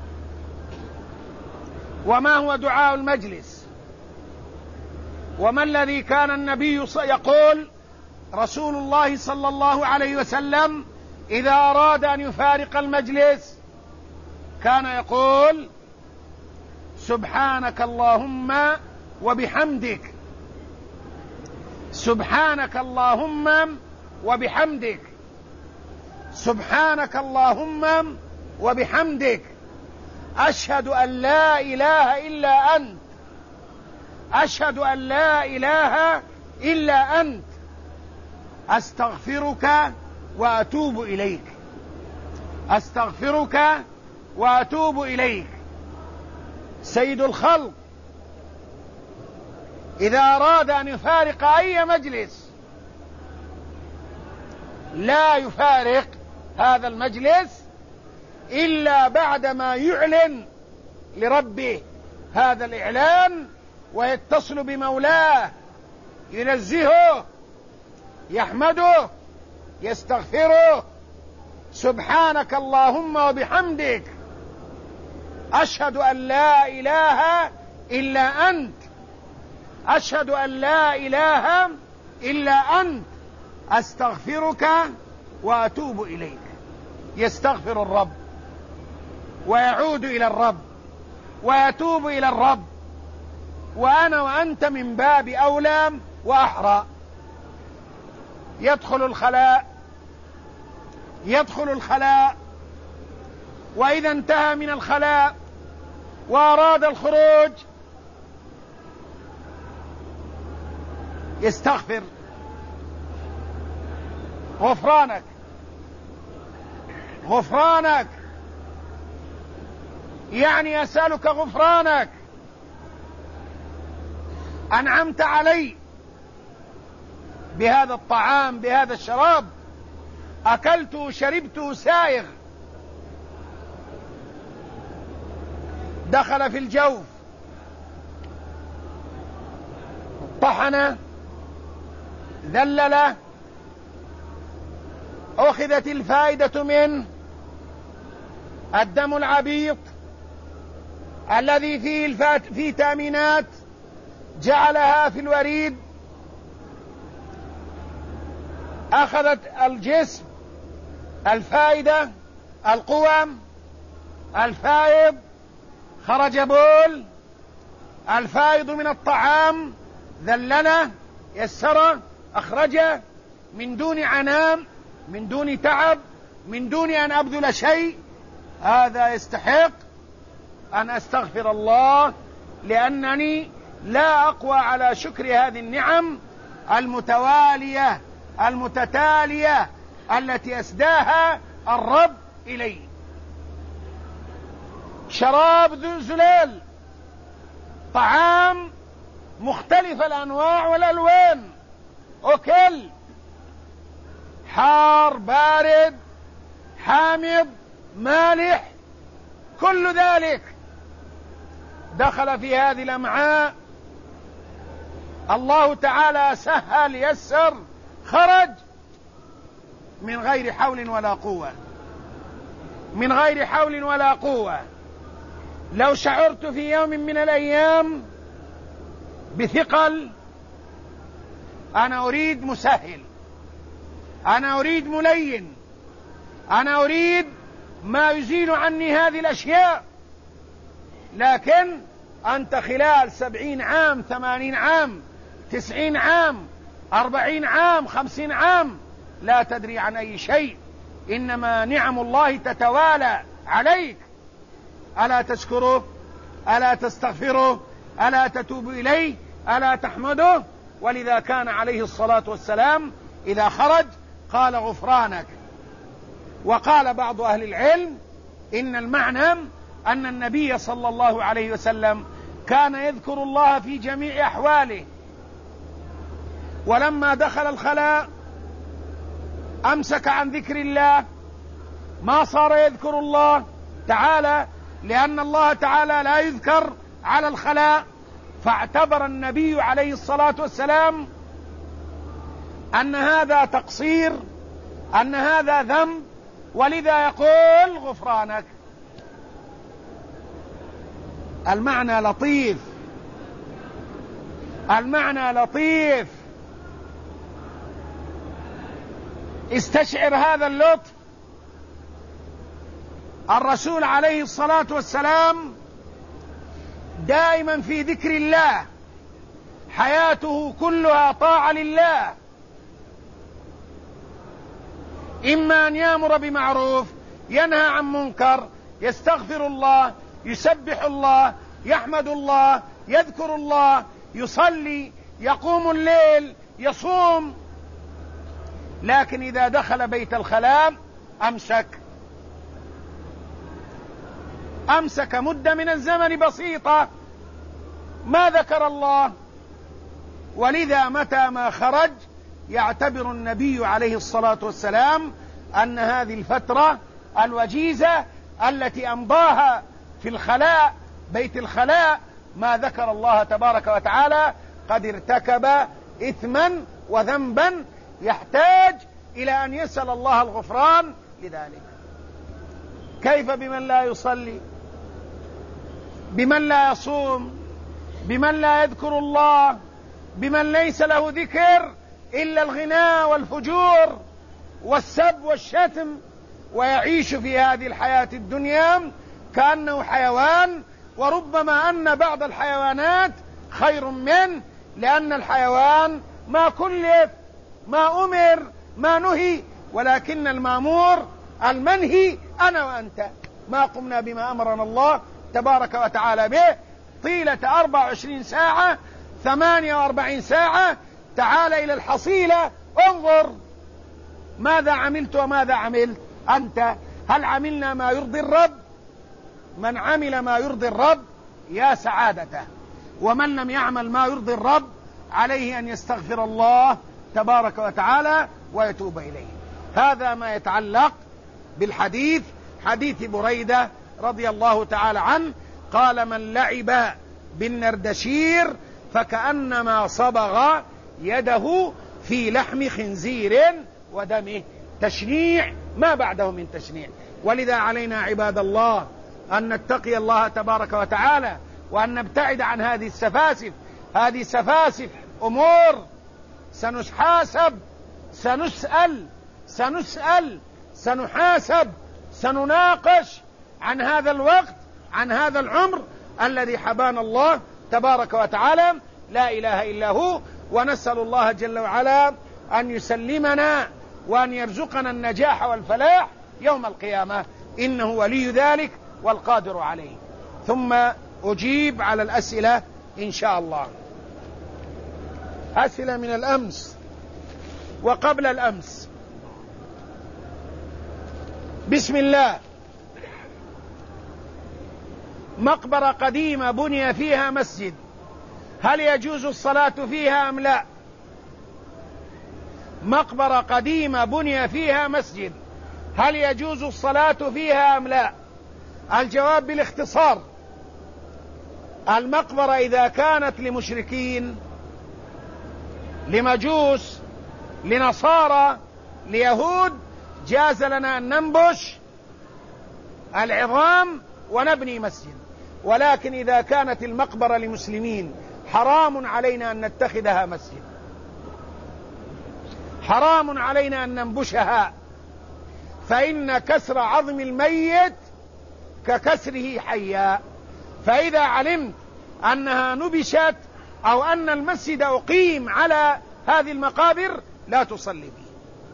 وما هو دعاء المجلس؟ وما الذي كان النبي يقول رسول الله صلى الله عليه وسلم إذا أراد أن يفارق المجلس؟ كان يقول: سبحانك اللهم وبحمدك، سبحانك اللهم وبحمدك، سبحانك اللهم وبحمدك، أشهد أن لا إله إلا أنت، أشهد أن لا إله إلا أنت، أستغفرك وأتوب إليك، أستغفرك وأتوب إليك. سيد الخلق إذا أراد أن يفارق أي مجلس لا يفارق هذا المجلس إلا بعدما يعلن لربه هذا الإعلان، ويتصل بمولاه، ينزهه، يحمده، يستغفره: سبحانك اللهم وبحمدك، أشهد أن لا إله إلا أنت، أشهد أن لا إله إلا أنت، أستغفرك وأتوب إليك. يستغفر الرب ويعود إلى الرب ويتوب إلى الرب، وأنا وأنت من باب أولى وأحرى. يدخل الخلاء، وإذا انتهى من الخلاء وأراد الخروج يستغفر: غفرانك غفرانك، يعني أسألك غفرانك، أنعمت علي بهذا الطعام، بهذا الشراب، أكلته شربته سائغ، دخل في الجوف، طحن، ذلل، أخذت الفائدة منه، الدم العبيط الذي فيه فيتامينات جعلها في الوريد، أخذت الجسم الفائدة، القوام، الفائض، خرج بول، الفائض من الطعام، ذلله، يسره، أخرجه من دون عناء، من دون تعب، من دون أن أبذل شيء. هذا يستحق أن أستغفر الله، لأنني لا أقوى على شكر هذه النعم المتوالية المتتالية التي أسداها الرب إلي. شراب ذو زلال، طعام مختلف الأنواع والألوان، أكل، حار، بارد، حامض، مالح، كل ذلك دخل في هذه الأمعاء. الله تعالى سهل، يسر، خرج من غير حول ولا قوة، من غير حول ولا قوة. لو شعرت في يوم من الأيام بثقل، أنا أريد مسهل، أنا أريد ملين، أنا أريد ما يزيل عني هذه الأشياء. لكن أنت خلال 70 عام، 80 عام، 90 عام، 40 عام، 50 عام لا تدري عن أي شيء، إنما نعم الله تتوالى عليك. ألا تشكره؟ ألا تستغفره؟ ألا تتوب إليه؟ ألا تحمده؟ ولذا كان عليه الصلاة والسلام إذا خرج قال: غفرانك. وقال بعض أهل العلم: إن المعنى أن النبي صلى الله عليه وسلم كان يذكر الله في جميع أحواله، ولما دخل الخلاء أمسك عن ذكر الله، ما صار يذكر الله تعالى، لأن الله تعالى لا يذكر على الخلاء. فاعتبر النبي عليه الصلاة والسلام أن هذا تقصير، أن هذا ذنب، ولذا يقول غفرانك. المعنى لطيف، المعنى لطيف. استشعر هذا اللطف. الرسول عليه الصلاة والسلام دائما في ذكر الله، حياته كلها طاعة لله، إما أن يأمر بمعروف، ينهى عن منكر، يستغفر الله، يسبح الله، يحمد الله، يذكر الله، يصلي، يقوم الليل، يصوم. لكن إذا دخل بيت الخلاء أمسك مدة من الزمن بسيطة، ما ذكر الله. ولذا متى ما خرج يعتبر النبي عليه الصلاة والسلام أن هذه الفترة الوجيزة التي أمضاها في الخلاء، بيت الخلاء، ما ذكر الله تبارك وتعالى، قد ارتكب إثما وذنبا يحتاج إلى أن يسأل الله الغفران لذلك. كيف بمن لا يصلي، بمن لا يصوم، بمن لا يذكر الله، بمن ليس له ذكر إلا الغناء والفجور والسب والشتم، ويعيش في هذه الحياة الدنيا كأنه حيوان، وربما أن بعض الحيوانات خير منه، لأن الحيوان ما كلف، ما أمر، ما نهي، ولكن المأمور المنهي أنا وأنت، ما قمنا بما أمرنا الله تبارك وتعالى به طيلة 24 ساعة 48 ساعة. تعال إلى الحصيلة، انظر ماذا عملت وماذا عملت أنت. هل عملنا ما يرضي الرب؟ من عمل ما يرضي الرب يا سعادته، ومن لم يعمل ما يرضي الرب عليه أن يستغفر الله تبارك وتعالى ويتوب إليه. هذا ما يتعلق بالحديث، حديث بريدة رضي الله تعالى عنه قال: من لعب بالنردشير فكأنما صبغ يده في لحم خنزير ودمه. تشنيع ما بعده من تشنيع. ولذا علينا عباد الله أن نتقي الله تبارك وتعالى، وأن نبتعد عن هذه السفاسف. هذه سفاسف أمور سنحاسب، سنسأل، سنحاسب، سنناقش عن هذا الوقت، عن هذا العمر الذي حبانا الله تبارك وتعالى، لا إله إلا هو. ونسأل الله جل وعلا أن يسلمنا وأن يرزقنا النجاح والفلاح يوم القيامة، إنه ولي ذلك والقادر عليه. ثم أجيب على الأسئلة إن شاء الله. أسئلة من الأمس وقبل الأمس. بسم الله. مقبرة قديمة بني فيها مسجد، هل يجوز الصلاة فيها أم لا؟ مقبرة قديمة بني فيها مسجد، هل يجوز الصلاة فيها أم لا؟ الجواب بالاختصار: المقبرة إذا كانت لمشركين، لمجوس، لنصارى، ليهود، جاز لنا أن ننبش العظام ونبني مسجد. ولكن إذا كانت المقبرة لمسلمين حرام علينا أن نتخذها مسجد، حرام علينا أن ننبشها، فإن كسر عظم الميت ككسره حيا. فإذا علمت أنها نبشت أو أن المسجد أقيم على هذه المقابر لا تصلي فيه.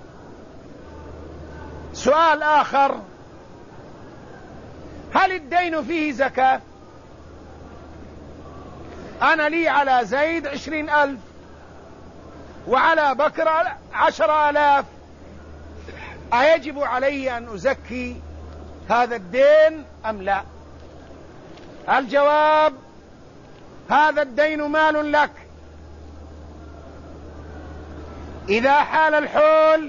سؤال آخر: هل الدين فيه زكاة؟ أنا لي على زيد 20,000 وعلى بكر 10,000، أيجب علي أن أزكي هذا الدين أم لا؟ الجواب: هذا الدين مال لك. إذا حال الحول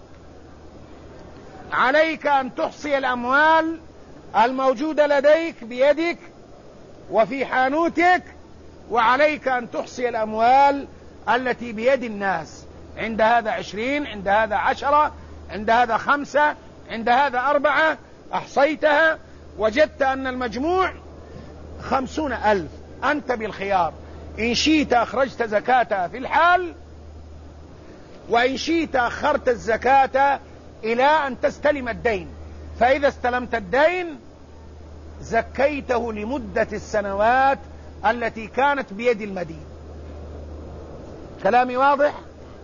عليك أن تحصي الأموال الموجودة لديك بيدك وفي حانوتك، وعليك أن تحصي الأموال التي بيد الناس. عند هذا 20، عند هذا 10، عند هذا 5، عند هذا 4. أحصيتها وجدت أن المجموع 50,000. أنت بالخيار، إن شئت أخرجت زكاتها في الحال، وإن شئت أخرت الزكاة إلى أن تستلم الدين. فإذا استلمت الدين زكيته لمدة السنوات التي كانت بيد المدين. كلامي واضح؟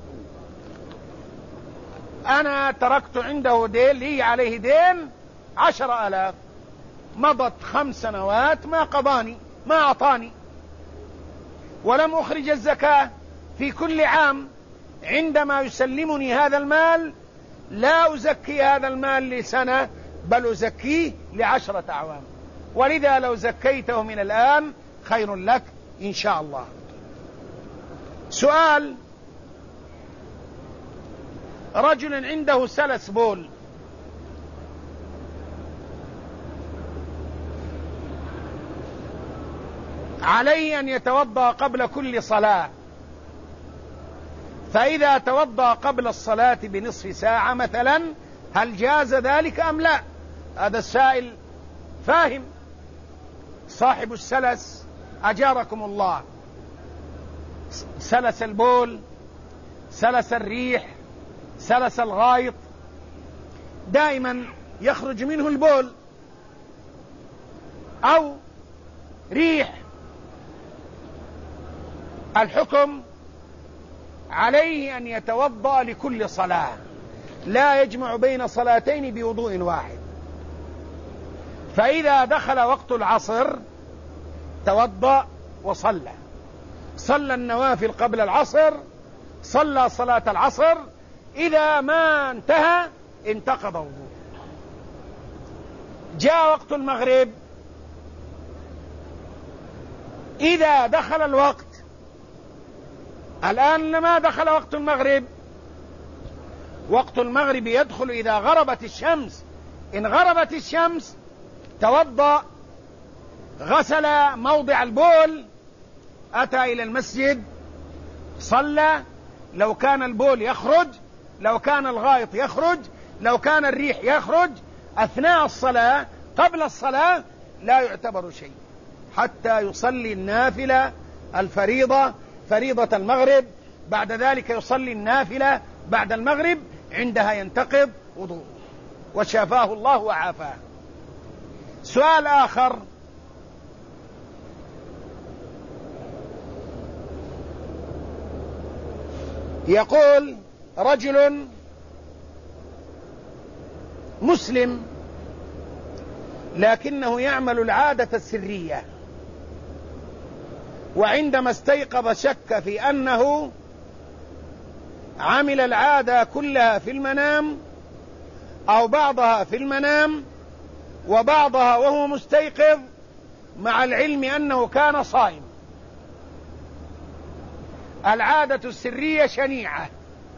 أنا تركت عنده دين، لي عليه دين 10,000، مضت 5 سنوات ما قضاني، ما أعطاني، ولم أخرج الزكاة. في كل عام عندما يسلمني هذا المال لا أزكي هذا المال لسنة، بل أزكيه ل10 أعوام. ولذا لو زكيته من الآن خير لك إن شاء الله. سؤال: رجل عنده سلس بول، عليه أن يتوضأ قبل كل صلاة، فإذا توضأ قبل الصلاة بنصف ساعة مثلا هل جاز ذلك أم لا؟ هذا السائل فاهم. صاحب السلس أجاركم الله، سلس البول، سلس الريح، سلس الغائط، دائما يخرج منه البول أو ريح. الحكم عليه أن يتوضأ لكل صلاة، لا يجمع بين صلاتين بوضوء واحد. فإذا دخل وقت العصر توضأ وصلى، صلى النوافل قبل العصر، صلى صلاة العصر، إذا ما انتهى انتقض وضوء. جاء وقت المغرب، إذا دخل الوقت، الآن ما دخل وقت المغرب، وقت المغرب يدخل إذا غربت الشمس. إن غربت الشمس توضأ، غسل موضع البول، أتى إلى المسجد، صلى. لو كان البول يخرج، لو كان الغائط يخرج، لو كان الريح يخرج أثناء الصلاة قبل الصلاة لا يعتبر شيء حتى يصلي النافلة الفريضة، فريضة المغرب. بعد ذلك يصلي النافلة بعد المغرب، عندها ينتقض وضوء، وشافاه الله وعافاه. سؤال آخر: يقول رجل مسلم لكنه يعمل العادة السرية، وعندما استيقظ شك في أنه عمل العادة كلها في المنام أو بعضها في المنام وبعضها وهو مستيقظ، مع العلم أنه كان صائم. العادة السرية شنيعة،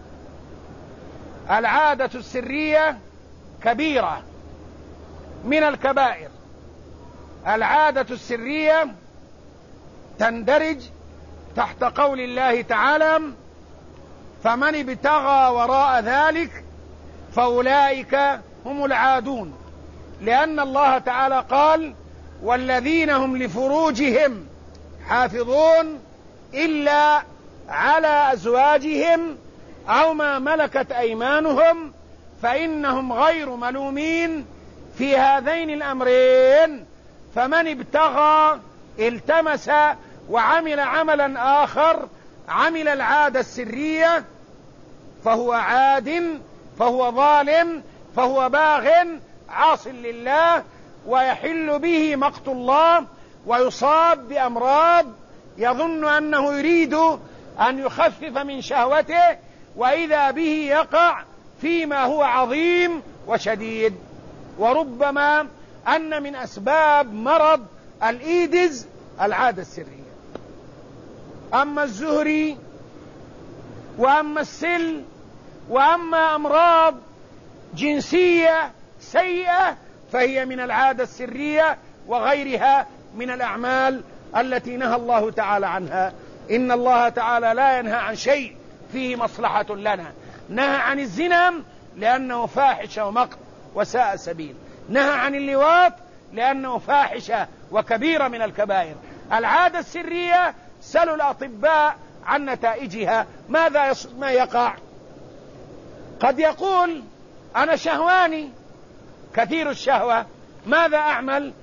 العادة السرية كبيرة من الكبائر. العادة السرية تندرج تحت قول الله تعالى: فمن ابتغى وراء ذلك فأولئك هم العادون، لأن الله تعالى قال: والذين هم لفروجهم حافظون إلا على أزواجهم أو ما ملكت أيمانهم فإنهم غير ملومين في هذين الأمرين. فمن ابتغى التمس وعمل عملا آخر، عمل العادة السرية، فهو عاد، فهو ظالم، فهو باغ عاص لله، ويحل به مقت الله، ويصاب بأمراض يظن أنه يريد أن يخفف من شهوته، وإذا به يقع فيما هو عظيم وشديد. وربما أن من أسباب مرض الإيدز العادة السرية. أما الزهري وأما السل وأما أمراض جنسية سيئة فهي من العادة السرية وغيرها من الأعمال التي نهى الله تعالى عنها. إن الله تعالى لا ينهى عن شيء فيه مصلحة لنا. نهى عن الزنا لأنه فاحشة ومقت وساء سبيل، نهى عن اللواط لأنه فاحشة وكبيرة من الكبائر. العادة السرية سلوا الأطباء عن نتائجها. ماذا ما يقع؟ قد يقول أنا شهواني كثير الشهوة، ماذا أعمل؟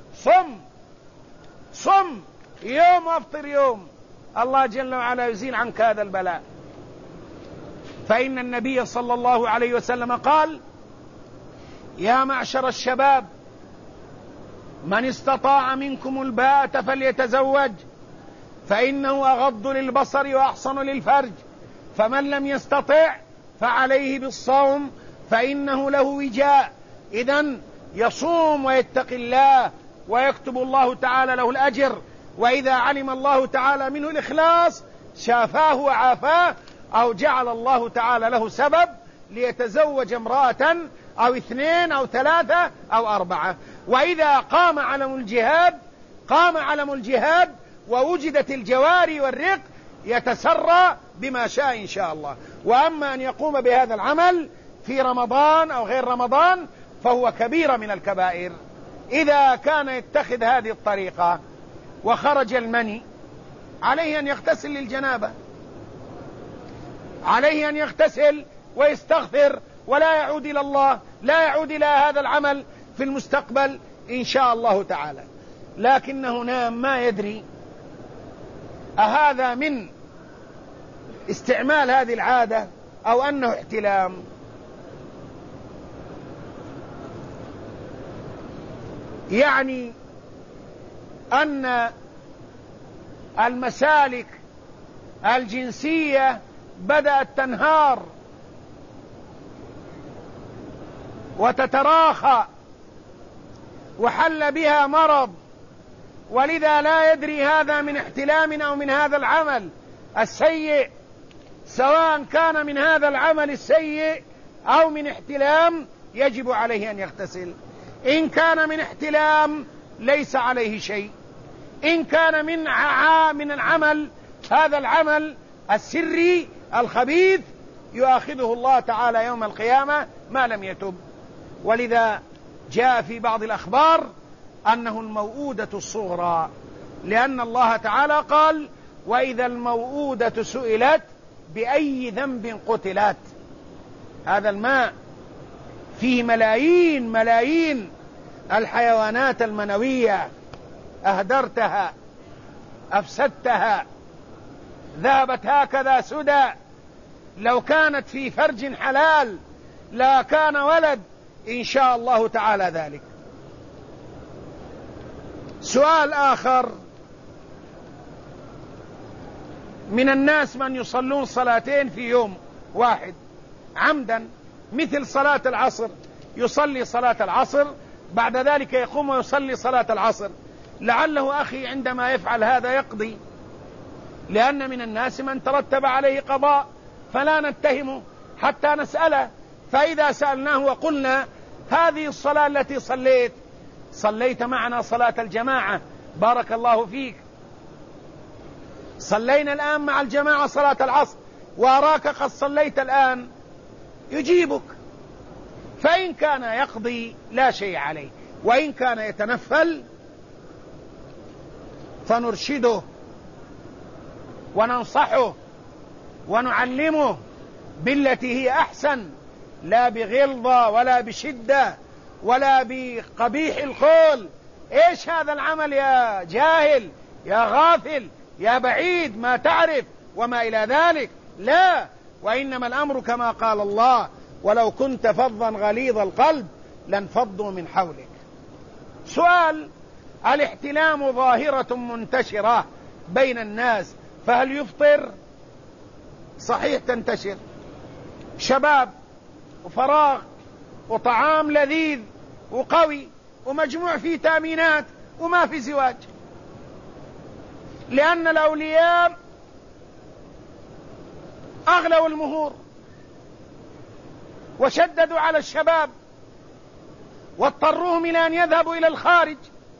صم يوم وافطر يوم، الله جل وعلا يزيل عنك هذا البلاء. فإن النبي صلى الله عليه وسلم قال: يا معشر الشباب من استطاع منكم الباءة فليتزوج فإنه أغض للبصر وأحصن للفرج، فمن لم يستطع فعليه بالصوم فإنه له وجاء. إذن يصوم ويتقي الله ويكتب الله تعالى له الأجر، وإذا علم الله تعالى منه الإخلاص شافاه وعافاه، أو جعل الله تعالى له سبب ليتزوج امرأة أو 2 أو 3 أو 4. وإذا قام علم الجهاد ووجدت الجواري والرق يتسرى بما شاء إن شاء الله. وأما أن يقوم بهذا العمل في رمضان أو غير رمضان فهو كبيرة من الكبائر. إذا كان يتخذ هذه الطريقة وخرج المني عليه أن يغتسل للجنابة، عليه أن يغتسل ويستغفر ولا يعود إلى الله، لا يعود إلى هذا العمل في المستقبل إن شاء الله تعالى. لكنه نام ما يدري أهذا من استعمال هذه العادة أو أنه احتلام. يعني أن المسالك الجنسية بدأت تنهار وتتراخى وحل بها مرض، ولذا لا يدري هذا من احتلام أو من هذا العمل السيء. سواء كان من هذا العمل السيء أو من احتلام يجب عليه أن يغتسل. إن كان من احتلام ليس عليه شيء. إن كان من العمل هذا العمل السري الخبيث يؤاخذه الله تعالى يوم القيامة ما لم يتب. ولذا جاء في بعض الأخبار أنه الموؤودة الصغرى، لأن الله تعالى قال: وإذا الموؤودة سئلت بأي ذنب قتلت. هذا الماء فيه ملايين الحيوانات المنوية، أهدرتها أفسدتها ذهبت هكذا سدى. لو كانت في فرج حلال لا كان ولد إن شاء الله تعالى ذلك. سؤال آخر: من الناس من يصلون صلاتين في يوم واحد عمدا، مثل صلاة العصر، يصلي صلاة العصر بعد ذلك يقوم ويصلي صلاة العصر. لعله أخي عندما يفعل هذا يقضي، لأن من الناس من ترتب عليه قضاء، فلا نتهمه حتى نسأله. فإذا سألناه وقلنا: هذه الصلاة التي صليت معنا صلاة الجماعة، بارك الله فيك، صلينا الآن مع الجماعة صلاة العصر وأراك قد صليت الآن، يجيبك. فإن كان يقضي لا شيء عليه، وإن كان يتنفل فنرشده وننصحه ونعلمه بالتي هي أحسن، لا بغلظة ولا بشدة ولا بقبيح القول. إيش هذا العمل يا جاهل يا غافل يا بعيد ما تعرف وما إلى ذلك، لا. وإنما الأمر كما قال الله: ولو كنت فظا غليظ القلب لانفضوا من حولك. سؤال: الاحتلام ظاهرة منتشرة بين الناس، فهل يفطر؟ صحيح تنتشر، شباب وفراغ وطعام لذيذ وقوي ومجموع فيه تأمينات وما في زواج، لأن الأولياء أغلوا المهور وشددوا على الشباب واضطروهم إلى أن يذهبوا إلى الخارج،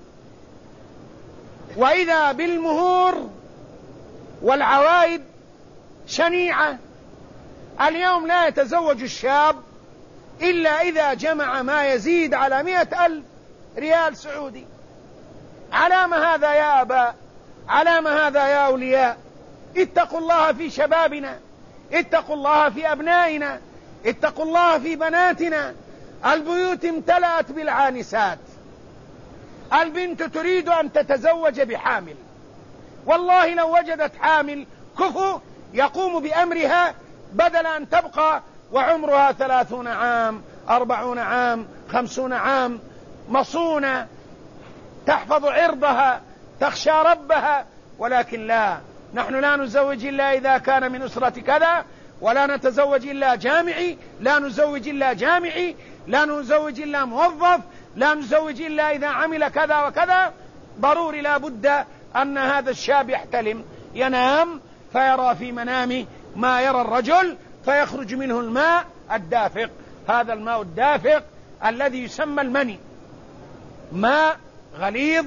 وإذا بالمهور والعوائد شنيعة. اليوم لا يتزوج الشاب إلا إذا جمع ما يزيد على 100,000 ريال سعودي. علام هذا يا آباء؟ علام هذا يا أولياء؟ اتقوا الله في شبابنا، اتقوا الله في أبنائنا، اتقوا الله في بناتنا. البيوت امتلأت بالعانسات، البنت تريد أن تتزوج بحامل، والله لو وجدت حامل كفو يقوم بأمرها بدل أن تبقى وعمرها 30 عام 40 عام 50 عام مصونة تحفظ عرضها تخشى ربها. ولكن لا، نحن لا نزوج إلا إذا كان من أسرة كذا، ولا نتزوج إلا جامعي، لا نزوج إلا جامعي، لا نزوج إلا موظف، لا نزوج إلا إذا عمل كذا وكذا. ضروري لا بد أن هذا الشاب يحتلم، ينام فيرى في منامه ما يرى الرجل فيخرج منه الماء الدافق. هذا الماء الدافق الذي يسمى المني، ماء غليظ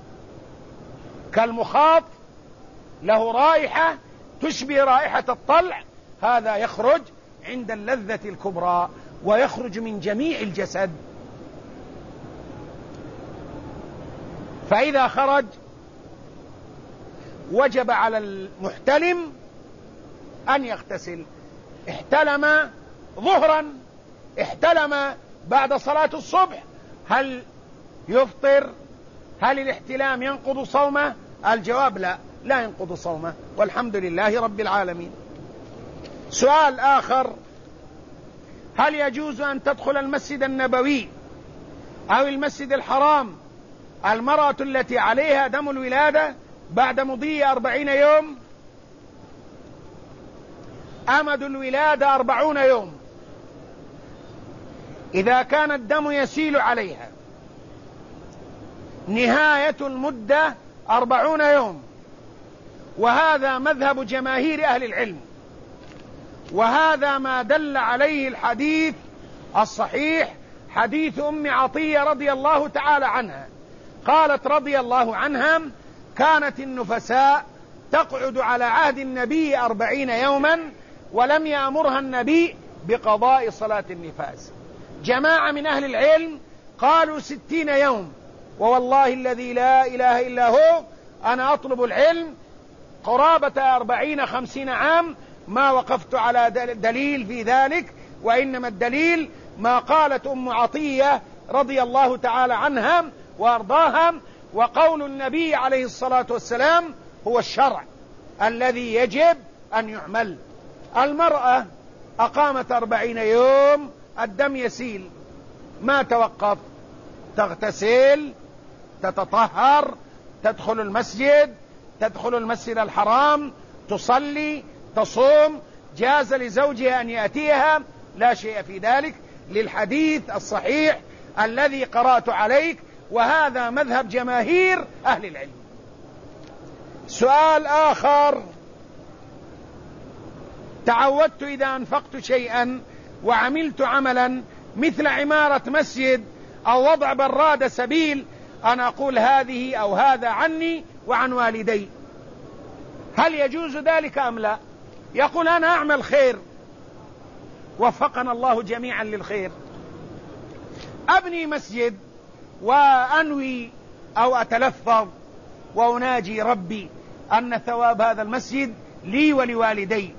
كالمخاط له رائحة تشبه رائحة الطلع، هذا يخرج عند اللذة الكبرى ويخرج من جميع الجسد. فإذا خرج وجب على المحتلم أن يغتسل. احتلم ظهرا، احتلم بعد صلاة الصبح، هل يفطر؟ هل الاحتلام ينقض صومه؟ الجواب لا، لا ينقض صومه، والحمد لله رب العالمين. سؤال آخر: هل يجوز أن تدخل المسجد النبوي أو المسجد الحرام المرأة التي عليها دم الولادة بعد مضي 40 يوم؟ أمد الولادة 40 يوم. إذا كان الدم يسيل عليها نهاية المدة 40 يوم، وهذا مذهب جماهير أهل العلم، وهذا ما دل عليه الحديث الصحيح، حديث أم عطية رضي الله تعالى عنها، قالت رضي الله عنها: كانت النفساء تقعد على عهد النبي 40 يوما ولم يأمرها النبي بقضاء صلاة النفاس. جماعة من أهل العلم قالوا 60 يوم، ووالله الذي لا إله إلا هو أنا أطلب العلم قرابة 40-50 عام ما وقفت على دليل في ذلك، وإنما الدليل ما قالت أم عطية رضي الله تعالى عنها وأرضاها، وقول النبي عليه الصلاة والسلام هو الشرع الذي يجب أن يعمل. المرأة أقامت 40 يوم، الدم يسيل، ما توقف، تغتسل، تتطهر، تدخل المسجد الحرام، تصلي، تصوم، جاز لزوجها أن يأتيها، لا شيء في ذلك، للحديث الصحيح الذي قرأت عليك، وهذا مذهب جماهير أهل العلم. سؤال آخر: تعودت إذا أنفقت شيئا وعملت عملا مثل عمارة مسجد أو وضع براد سبيل أن أقول هذه أو هذا عني وعن والدي، هل يجوز ذلك أم لا؟ يقول أنا أعمل خير، وفقنا الله جميعا للخير، أبني مسجد وأنوي أو أتلفظ وأناجي ربي أن ثواب هذا المسجد لي ولوالدي،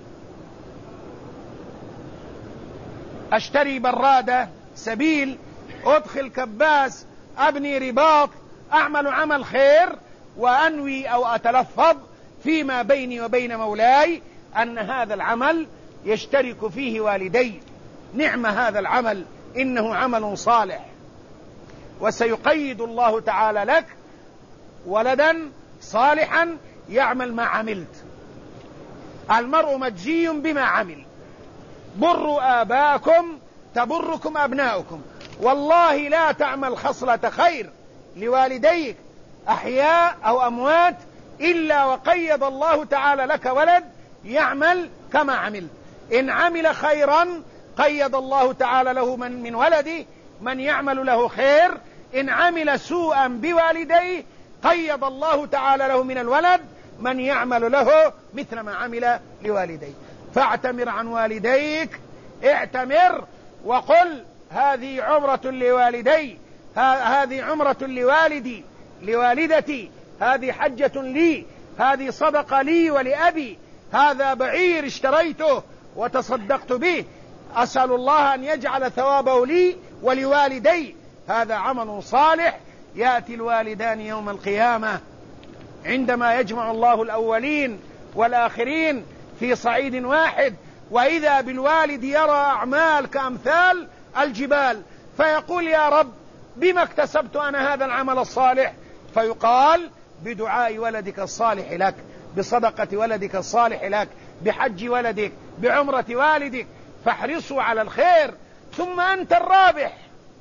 أشتري برادة سبيل، أدخل كباس، أبني رباط، أعمل عمل خير وأنوي أو أتلفظ فيما بيني وبين مولاي أن هذا العمل يشترك فيه والدي. نعم هذا العمل، إنه عمل صالح، وسيقيد الله تعالى لك ولدا صالحا يعمل ما عملت. المرء مجزي بما عمل. بروا آباءكم تبركم أبناؤكم، والله لا تعمل خصلة خير لوالديك أحياء أو أموات إلا وقيد الله تعالى لك ولد يعمل كما عمل. إن عمل خيرا قيد الله تعالى له من ولده من يعمل له خير، إن عمل سوءا بوالديه قيد الله تعالى له من الولد من يعمل له مثل ما عمل لوالديه. فاعتمر عن والديك، اعتمر وقل هذه عمرة لوالدي، هذه عمرة لوالدي لوالدتي، هذه حجة لي، هذه صدقة لي ولأبي، هذا بعير اشتريته وتصدقت به، أسأل الله أن يجعل ثوابه لي ولوالدي. هذا عمل صالح يأتي الوالدان يوم القيامة عندما يجمع الله الأولين والآخرين في صعيد واحد، وإذا بالوالد يرى أعمال كأمثال الجبال فيقول يا رب بما اكتسبت أنا هذا العمل الصالح؟ فيقال بدعاء ولدك الصالح لك، بصدقة ولدك الصالح لك، بحج ولدك، بعمرة والدك. فاحرصوا على الخير. ثم أنت الرابح،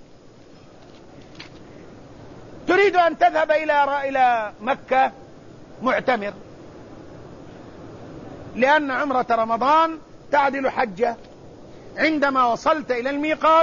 تريد أن تذهب إلى مكة معتمر، لأن عمرة رمضان تعدل حجة. عندما وصلت إلى الميقات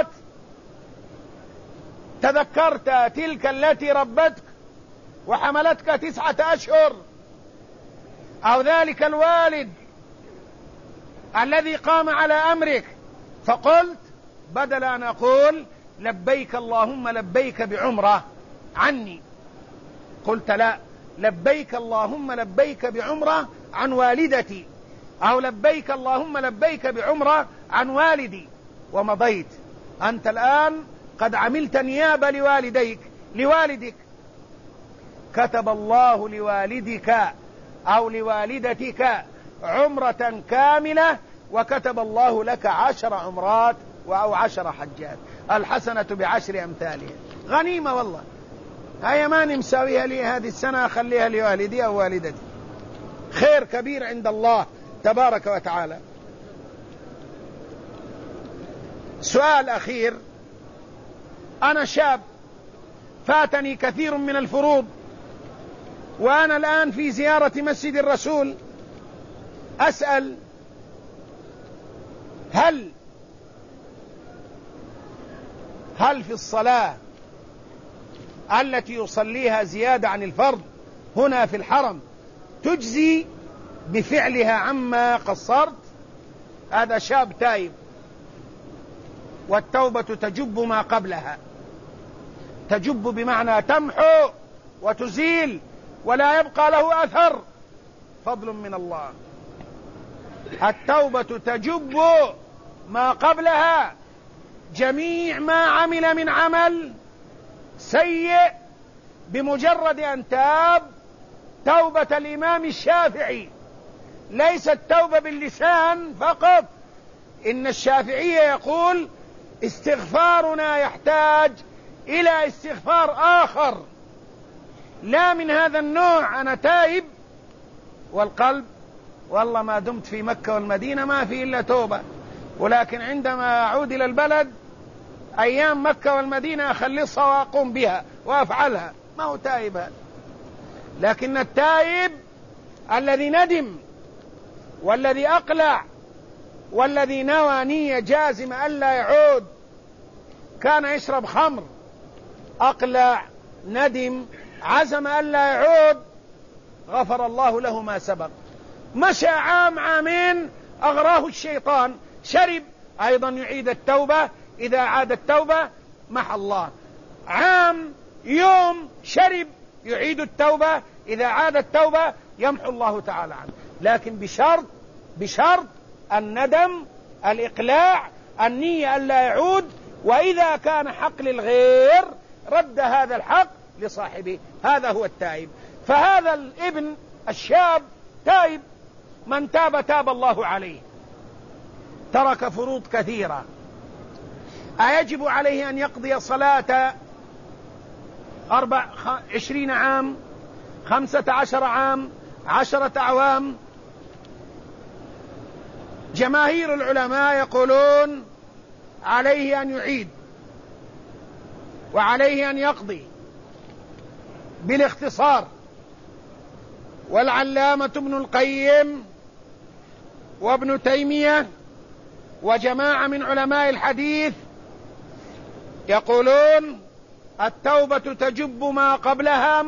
تذكرت تلك التي ربتك وحملتك 9 أشهر، أو ذلك الوالد الذي قام على أمرك، فقلت بدل أن أقول لبيك اللهم لبيك بعمرة عني، قلت لا، لبيك اللهم لبيك بعمرة عن والدتي، أو لبيك اللهم لبيك بعمرة عن والدي، ومضيت. أنت الآن قد عملت نيابة لوالدك، كتب الله لوالدك أو لوالدتك عمرة كاملة، وكتب الله لك 10 عمرات أو 10 حجات، الحسنة ب10 أمثالها. غنيمة والله، هيا ماني مساويها لي هذه السنة أخليها لوالدي أو والدتي، خير كبير عند الله تبارك وتعالى. سؤال أخير، أنا شاب فاتني كثير من الفروض، وأنا الآن في زيارة مسجد الرسول، أسأل هل في الصلاة التي يصليها زيادة عن الفرض هنا في الحرم تجزي بفعلها عما قصرت؟ هذا شاب تائب، والتوبة تجب ما قبلها، تجب بمعنى تمحو وتزيل ولا يبقى له أثر، فضل من الله. التوبة تجب ما قبلها، جميع ما عمل من عمل سيء بمجرد أن تاب. توبة الإمام الشافعي ليست توبة باللسان فقط، إن الشافعي يقول استغفارنا يحتاج إلى استغفار آخر لا من هذا النوع. أنا تائب والقلب والله ما دمت في مكة والمدينة ما في إلا توبة، ولكن عندما أعود إلى البلد أيام مكة والمدينة أخلصها وأقوم بها وأفعلها، ما هو تائب هذا. لكن التائب الذي ندم والذي أقلع والذي نوى نية جازمة ألا يعود، كان يشرب خمر، أقلع، ندم، عزم ألا يعود، غفر الله له ما سبق. مشى عام عامين أغراه الشيطان، شرب، أيضا يعيد التوبة، إذا عاد التوبة محى الله. عام يوم شرب، يعيد التوبة، إذا عاد التوبة يمحو الله تعالى عنه، لكن بشرط الندم، الإقلاع، النية ألا يعود، وإذا كان حق للغير رد هذا الحق لصاحبه، هذا هو التائب. فهذا الابن الشاب تائب، من تاب تاب الله عليه، ترك فروض كثيرة. أيجب عليه أن يقضي صلاة 20 عام، 15 عام، 10 أعوام؟ جماهير العلماء يقولون عليه أن يعيد، وعليه أن يقضي بالاختصار. والعلامة ابن القيم وابن تيمية وجماعة من علماء الحديث يقولون التوبة تجب ما قبلها،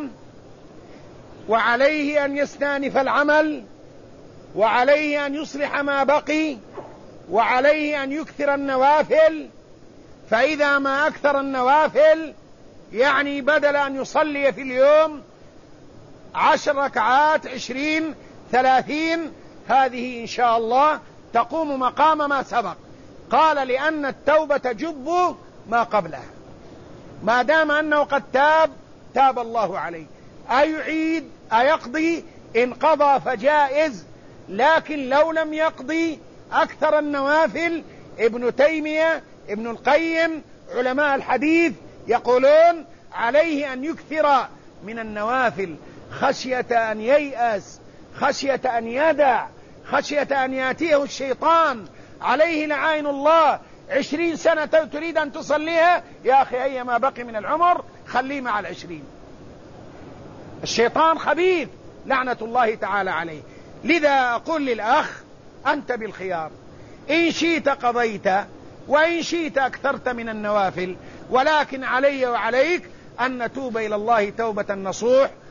وعليه أن يستأنف العمل، وعليه أن يصلح ما بقي، وعليه أن يكثر النوافل. فإذا ما أكثر النوافل يعني بدل أن يصلي في اليوم 10 ركعات 20 30، هذه إن شاء الله تقوم مقام ما سبق. قال لأن التوبة تجب ما قبلها، ما دام أنه قد تاب الله عليه. أيعيد أيقضي؟ إن قضى فجائز، لكن لو لم يقضي أكثر النوافل. ابن تيمية ابن القيم علماء الحديث يقولون عليه أن يكثر من النوافل خشية أن ييأس، خشية أن يدع، خشية أن يأتيه الشيطان. عليه لعين الله 20 سنة تريد أن تصليها، يا أخي أيما بقي من العمر خليه مع 20. الشيطان خبيث لعنة الله تعالى عليه. لذا أقول للأخ أنت بالخيار، إن شئت قضيت وإن شئت أكثرت من النوافل، ولكن علي وعليك أن نتوب إلى الله توبة نصوح